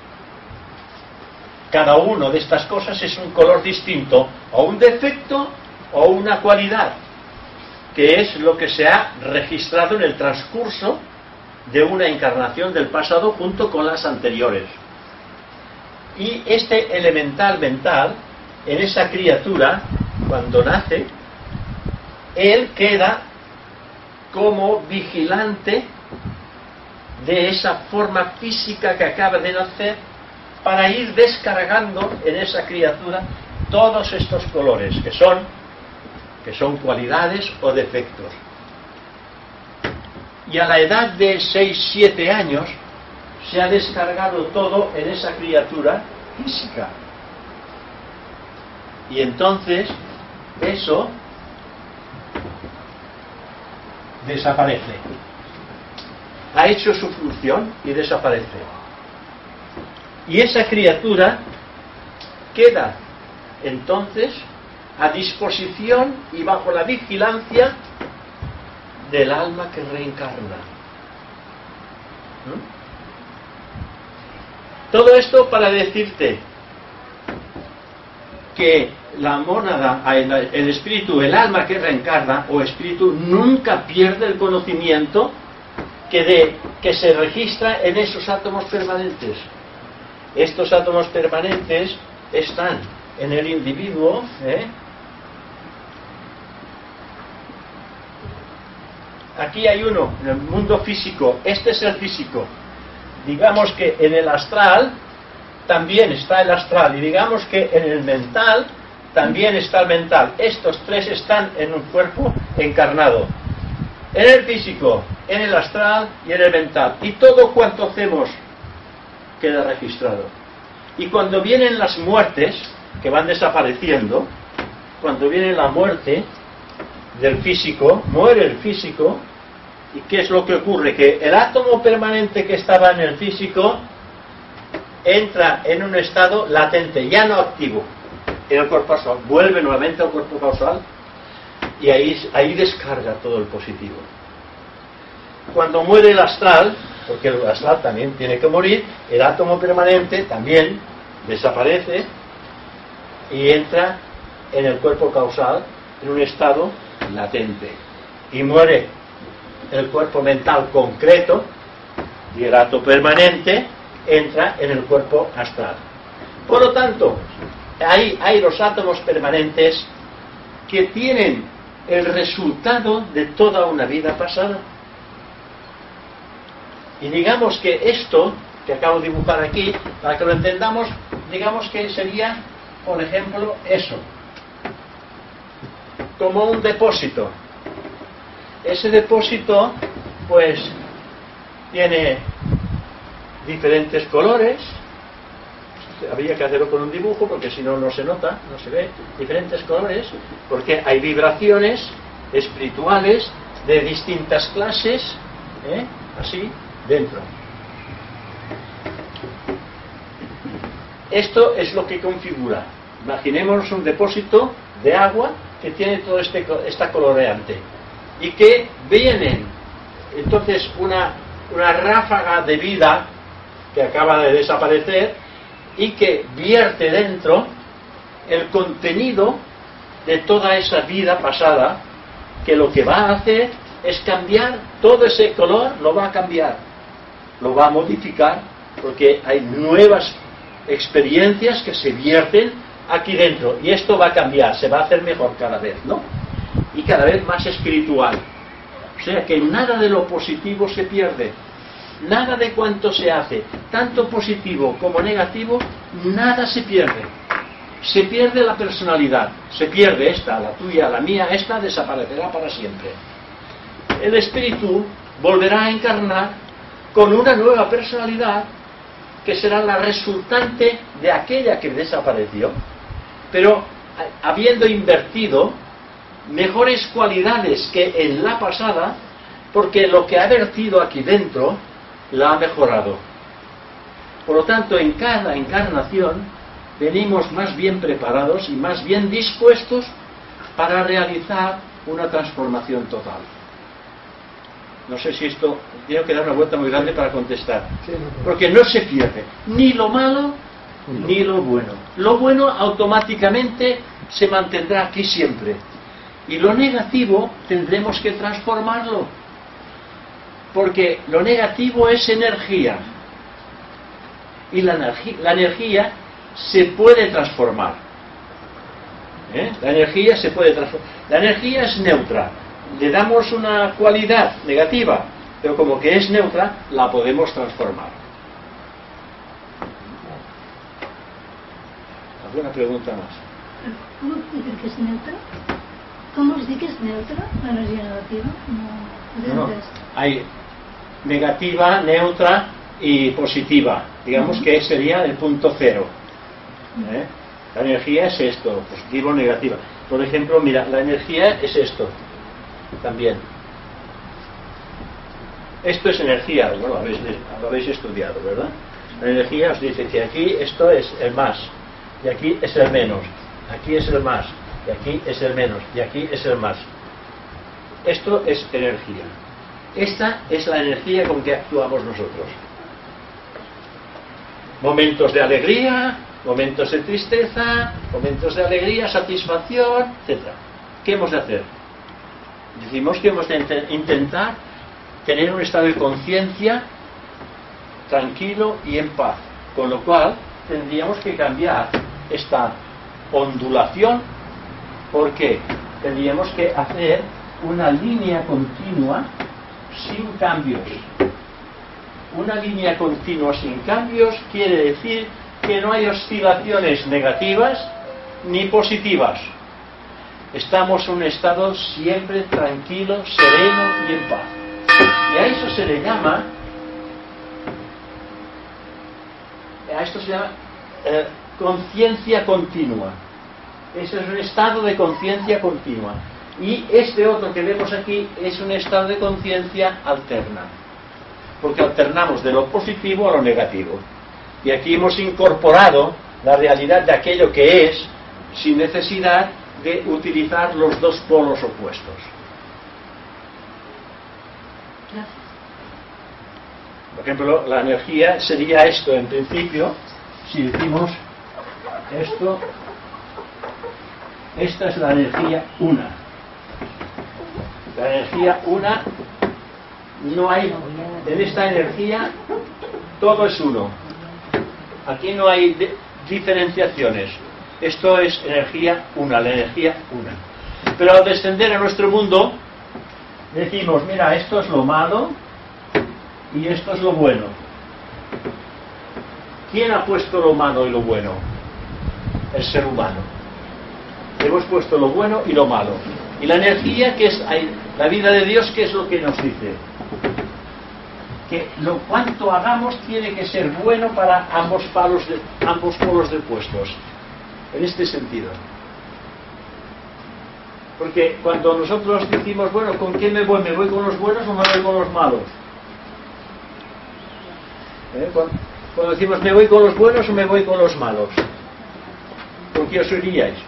Cada uno de estas cosas es un color distinto, o un defecto o una cualidad, que es lo que se ha registrado en el transcurso de una encarnación del pasado junto con las anteriores. Y este elemental mental, en esa criatura, cuando nace, él queda como vigilante de esa forma física que acaba de nacer, para ir descargando en esa criatura todos estos colores, que son, que son cualidades o defectos. Y a la edad de seis siete años, se ha descargado todo en esa criatura física. Y entonces, eso desaparece. Ha hecho su función y desaparece. Y esa criatura queda entonces a disposición y bajo la vigilancia del alma que reencarna. ¿Mm? Todo esto para decirte que la mónada, el espíritu, el alma que reencarna o espíritu, nunca pierde el conocimiento que, de, que se registra en esos átomos permanentes. Estos átomos permanentes están en el individuo, ¿eh? Aquí hay uno, en el mundo físico, este es el físico. Digamos que en el astral también está el astral, y digamos que en el mental también está el mental. Estos tres están en un cuerpo encarnado. En el físico, en el astral y en el mental. Y todo cuanto hacemos queda registrado. Y cuando vienen las muertes, que van desapareciendo, cuando viene la muerte del físico, muere el físico, ¿y qué es lo que ocurre? Que el átomo permanente que estaba en el físico entra en un estado latente, ya no activo, en el cuerpo causal, vuelve nuevamente al cuerpo causal, y ahí, ahí descarga todo el positivo. Cuando muere el astral, porque el astral también tiene que morir, el átomo permanente también desaparece y entra en el cuerpo causal en un estado latente, y muere el cuerpo mental concreto, y el átomo permanente entra en el cuerpo astral. Por lo tanto, hay, hay los átomos permanentes que tienen el resultado de toda una vida pasada. Y digamos que esto que acabo de dibujar aquí, para que lo entendamos, digamos que sería, por ejemplo, eso, como un depósito. Ese depósito, pues, tiene diferentes colores. Habría que hacerlo con un dibujo, porque si no, no se nota, no se ve. Diferentes colores, porque hay vibraciones espirituales de distintas clases, ¿eh? Así, dentro. Esto es lo que configura. Imaginemos un depósito de agua que tiene todo este esta coloreante, y que vienen entonces una, una ráfaga de vida que acaba de desaparecer y que vierte dentro el contenido de toda esa vida pasada, que lo que va a hacer es cambiar todo ese color, lo va a cambiar, lo va a modificar, porque hay nuevas experiencias que se vierten aquí dentro, y esto va a cambiar, se va a hacer mejor cada vez, ¿no? Y cada vez más espiritual. O sea que nada de lo positivo se pierde, nada de cuanto se hace, tanto positivo como negativo, nada se pierde. Se pierde la personalidad, se pierde esta, la tuya, la mía, esta desaparecerá para siempre. El espíritu volverá a encarnar con una nueva personalidad que será la resultante de aquella que desapareció, pero habiendo invertido mejores cualidades que en la pasada, porque lo que ha vertido aquí dentro la ha mejorado. Por lo tanto, en cada encarnación venimos más bien preparados y más bien dispuestos para realizar una transformación total. No sé si esto, tengo que dar una vuelta muy grande para contestar, porque no se pierde ni lo malo ni lo bueno. Lo bueno automáticamente se mantendrá aquí siempre, y lo negativo tendremos que transformarlo, porque lo negativo es energía, y la energía, la energía se puede transformar. ¿Eh? La energía se puede transformar. La energía es neutra. Le damos una cualidad negativa, pero como que es neutra, la podemos transformar. ¿Alguna pregunta más?
¿Cómo explicar que es neutra? ¿Cómo es decir que es neutra la energía negativa? No,
no, no. Hay negativa, neutra y positiva. Digamos uh-huh. que sería el punto cero. ¿Eh? La energía es esto, positivo o negativa. Por ejemplo, mira, la energía es esto. También. Esto es energía, bueno, lo habéis, lo habéis estudiado, ¿verdad? La energía os dice que aquí esto es el más, y aquí es el menos, aquí es el más, y aquí es el menos, y aquí es el más. Esto es energía. Esta es la energía con que actuamos nosotros. Momentos de alegría, momentos de tristeza, momentos de alegría, satisfacción, etcétera. ¿Qué hemos de hacer? Decimos que hemos de intentar tener un estado de conciencia tranquilo y en paz, con lo cual tendríamos que cambiar esta ondulación, porque tendríamos que hacer una línea continua sin cambios. Una línea continua sin cambios quiere decir que no hay oscilaciones negativas ni positivas. Estamos en un estado siempre tranquilo, sereno y en paz. Y a eso se le llama, a esto se llama eh, conciencia continua. Ese es un estado de conciencia continua. Y este otro que vemos aquí es un estado de conciencia alterna, porque alternamos de lo positivo a lo negativo. Y aquí hemos incorporado la realidad de aquello que es, sin necesidad de utilizar los dos polos opuestos. Por ejemplo, la energía sería esto en principio, si decimos esto, esta es la energía una. La energía una, no hay, en esta energía todo es uno. Aquí no hay de, diferenciaciones. Esto es energía una, la energía una. Pero al descender a nuestro mundo, decimos, mira, esto es lo malo y esto es lo bueno. ¿Quién ha puesto lo malo y lo bueno? El ser humano. Hemos puesto lo bueno y lo malo. Y la energía, que es la vida de Dios, ¿qué es lo que nos dice? Que lo cuanto hagamos tiene que ser bueno para ambos palos de, ambos polos de opuestos. En este sentido. Porque cuando nosotros decimos, bueno, ¿con quién me voy? ¿Me voy con los buenos o me voy con los malos? ¿Eh? Cuando, cuando decimos, ¿me voy con los buenos o me voy con los malos? ¿Con qué os iríais?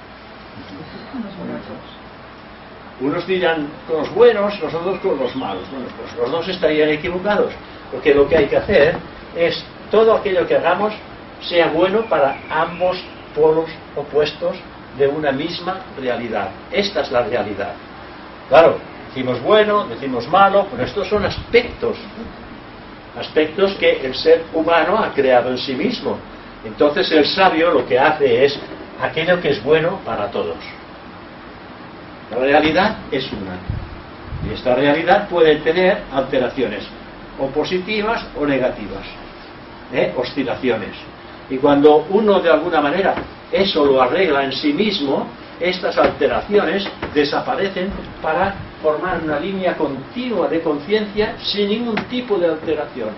Unos dirán con los buenos, los otros con los malos. Bueno, pues los dos estarían equivocados, porque lo que hay que hacer es todo aquello que hagamos sea bueno para ambos polos opuestos de una misma realidad. Esta es la realidad. Claro, decimos bueno, decimos malo, pero estos son aspectos, aspectos que el ser humano ha creado en sí mismo. Entonces el sabio lo que hace es aquello que es bueno para todos. La realidad es una, y esta realidad puede tener alteraciones, o positivas o negativas, ¿eh? oscilaciones. Y cuando uno de alguna manera eso lo arregla en sí mismo, estas alteraciones desaparecen para formar una línea continua de conciencia sin ningún tipo de alteración.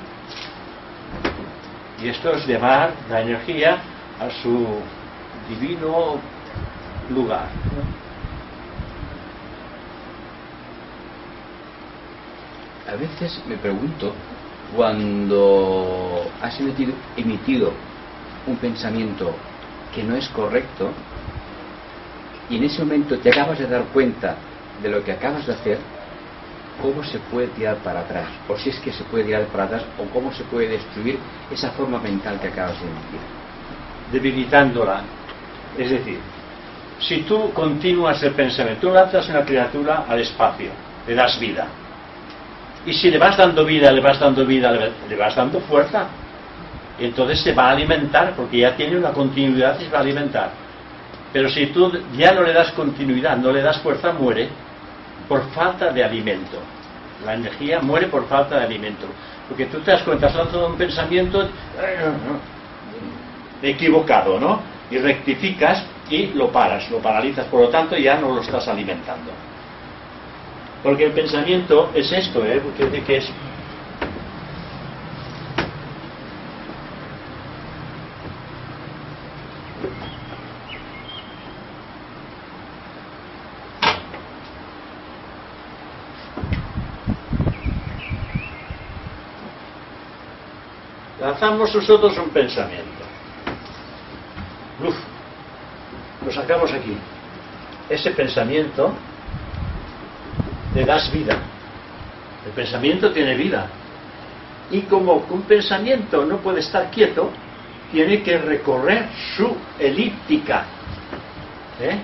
Y esto es llevar la energía a su divino lugar.
a veces me pregunto, cuando has emitido, emitido un pensamiento que no es correcto, y en ese momento te acabas de dar cuenta de lo que acabas de hacer, ¿cómo se puede tirar para atrás? O si es que se puede tirar para atrás, o cómo se puede destruir esa forma mental que acabas de emitir.
Debilitándola. Es decir, si tú continúas el pensamiento, tú lanzas una criatura al espacio, le das vida. Y si le vas dando vida, le vas dando vida, le vas dando fuerza, y entonces se va a alimentar, porque ya tiene una continuidad y se va a alimentar. Pero si tú ya no le das continuidad, no le das fuerza, muere por falta de alimento. La energía muere por falta de alimento. Porque tú te das cuenta, has lanzado un pensamiento equivocado, ¿no? Y rectificas y lo paras, lo paralizas, por lo tanto ya no lo estás alimentando. Porque el pensamiento es esto, ¿eh? Porque dice que es... Lanzamos nosotros un pensamiento. Uf, lo sacamos aquí. Ese pensamiento le das vida. El pensamiento tiene vida. Y como un pensamiento no puede estar quieto, tiene que recorrer su elíptica. ¿Eh?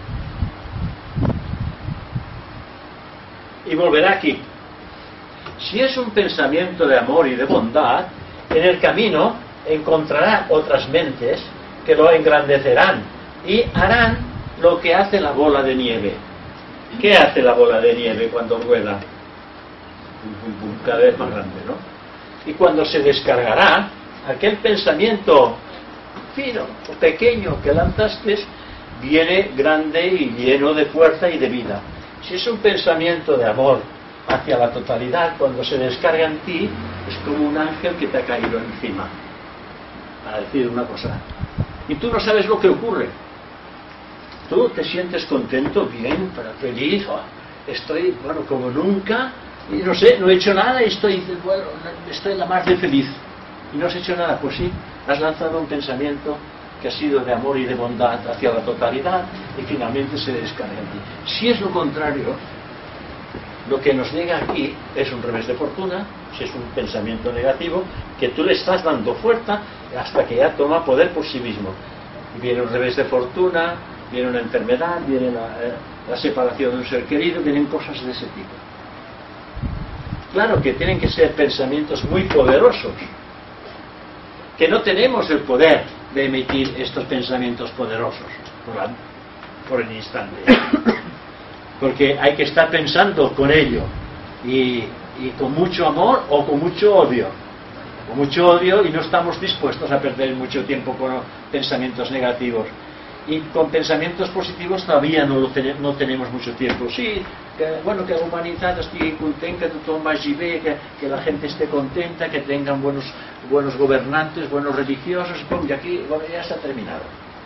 Y volverá aquí. Si es un pensamiento de amor y de bondad, en el camino encontrará otras mentes que lo engrandecerán y harán lo que hace la bola de nieve. ¿Qué hace la bola de nieve cuando rueda? Pum, pum, pum, cada vez más grande, ¿no? Y cuando se descargará, aquel pensamiento fino o pequeño que lanzaste viene grande y lleno de fuerza y de vida. Si es un pensamiento de amor hacia la totalidad, cuando se descarga en ti, es como un ángel que te ha caído encima, para decir una cosa. Y tú no sabes lo que ocurre. Tú te sientes contento, bien, para feliz, oh, estoy, bueno, como nunca, y no sé, no he hecho nada y estoy, bueno, estoy la más de feliz. Y no has hecho nada, pues sí, has lanzado un pensamiento que ha sido de amor y de bondad hacia la totalidad y finalmente se descarga en ti. Si es lo contrario, lo que nos llega aquí es un revés de fortuna, si es un pensamiento negativo, que tú le estás dando fuerza hasta que ya toma poder por sí mismo. Y viene un revés de fortuna, viene una enfermedad, viene la, eh, la separación de un ser querido, vienen cosas de ese tipo. Claro que tienen que ser pensamientos muy poderosos, que no tenemos el poder de emitir estos pensamientos poderosos por, la, por el instante. Porque hay que estar pensando con ello y, y con mucho amor o con mucho odio. Con mucho odio y no estamos dispuestos a perder mucho tiempo con pensamientos negativos. Y con pensamientos positivos todavía no, lo ten, no tenemos mucho tiempo. Sí, que, bueno, que la humanidad esté contenta, que todo vaya bien, que, que la gente esté contenta, que tengan buenos, buenos gobernantes, buenos religiosos, y aquí bueno, ya está terminado.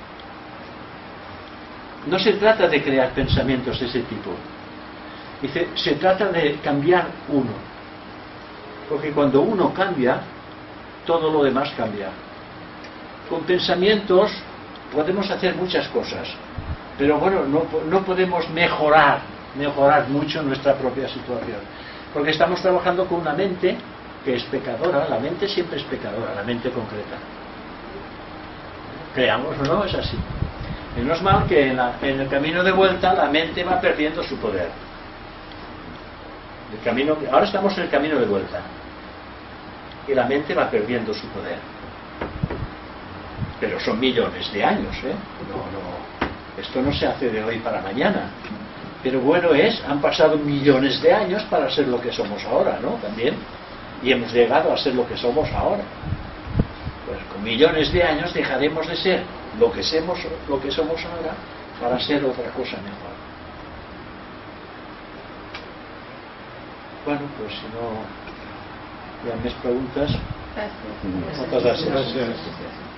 No se trata de crear pensamientos de ese tipo. Dice, se trata de cambiar uno. Porque cuando uno cambia, todo lo demás cambia. Con pensamientos podemos hacer muchas cosas, pero bueno, no, no podemos mejorar, mejorar mucho nuestra propia situación. Porque estamos trabajando con una mente que es pecadora, la mente siempre es pecadora, la mente concreta. Creamos o no, es así. Menos mal que en, la, en el camino de vuelta la mente va perdiendo su poder. El camino, ahora estamos en el camino de vuelta y la mente va perdiendo su poder. Pero son millones de años, ¿eh? No, no, esto no se hace de hoy para mañana. Pero bueno es, han pasado millones de años para ser lo que somos ahora, ¿no? También. Y hemos llegado a ser lo que somos ahora. Pues con millones de años dejaremos de ser lo que somos, lo que somos ahora para ser otra cosa mejor. Bueno, pues si no hay más preguntas,
Gracias.
muchas gracias.
Gracias.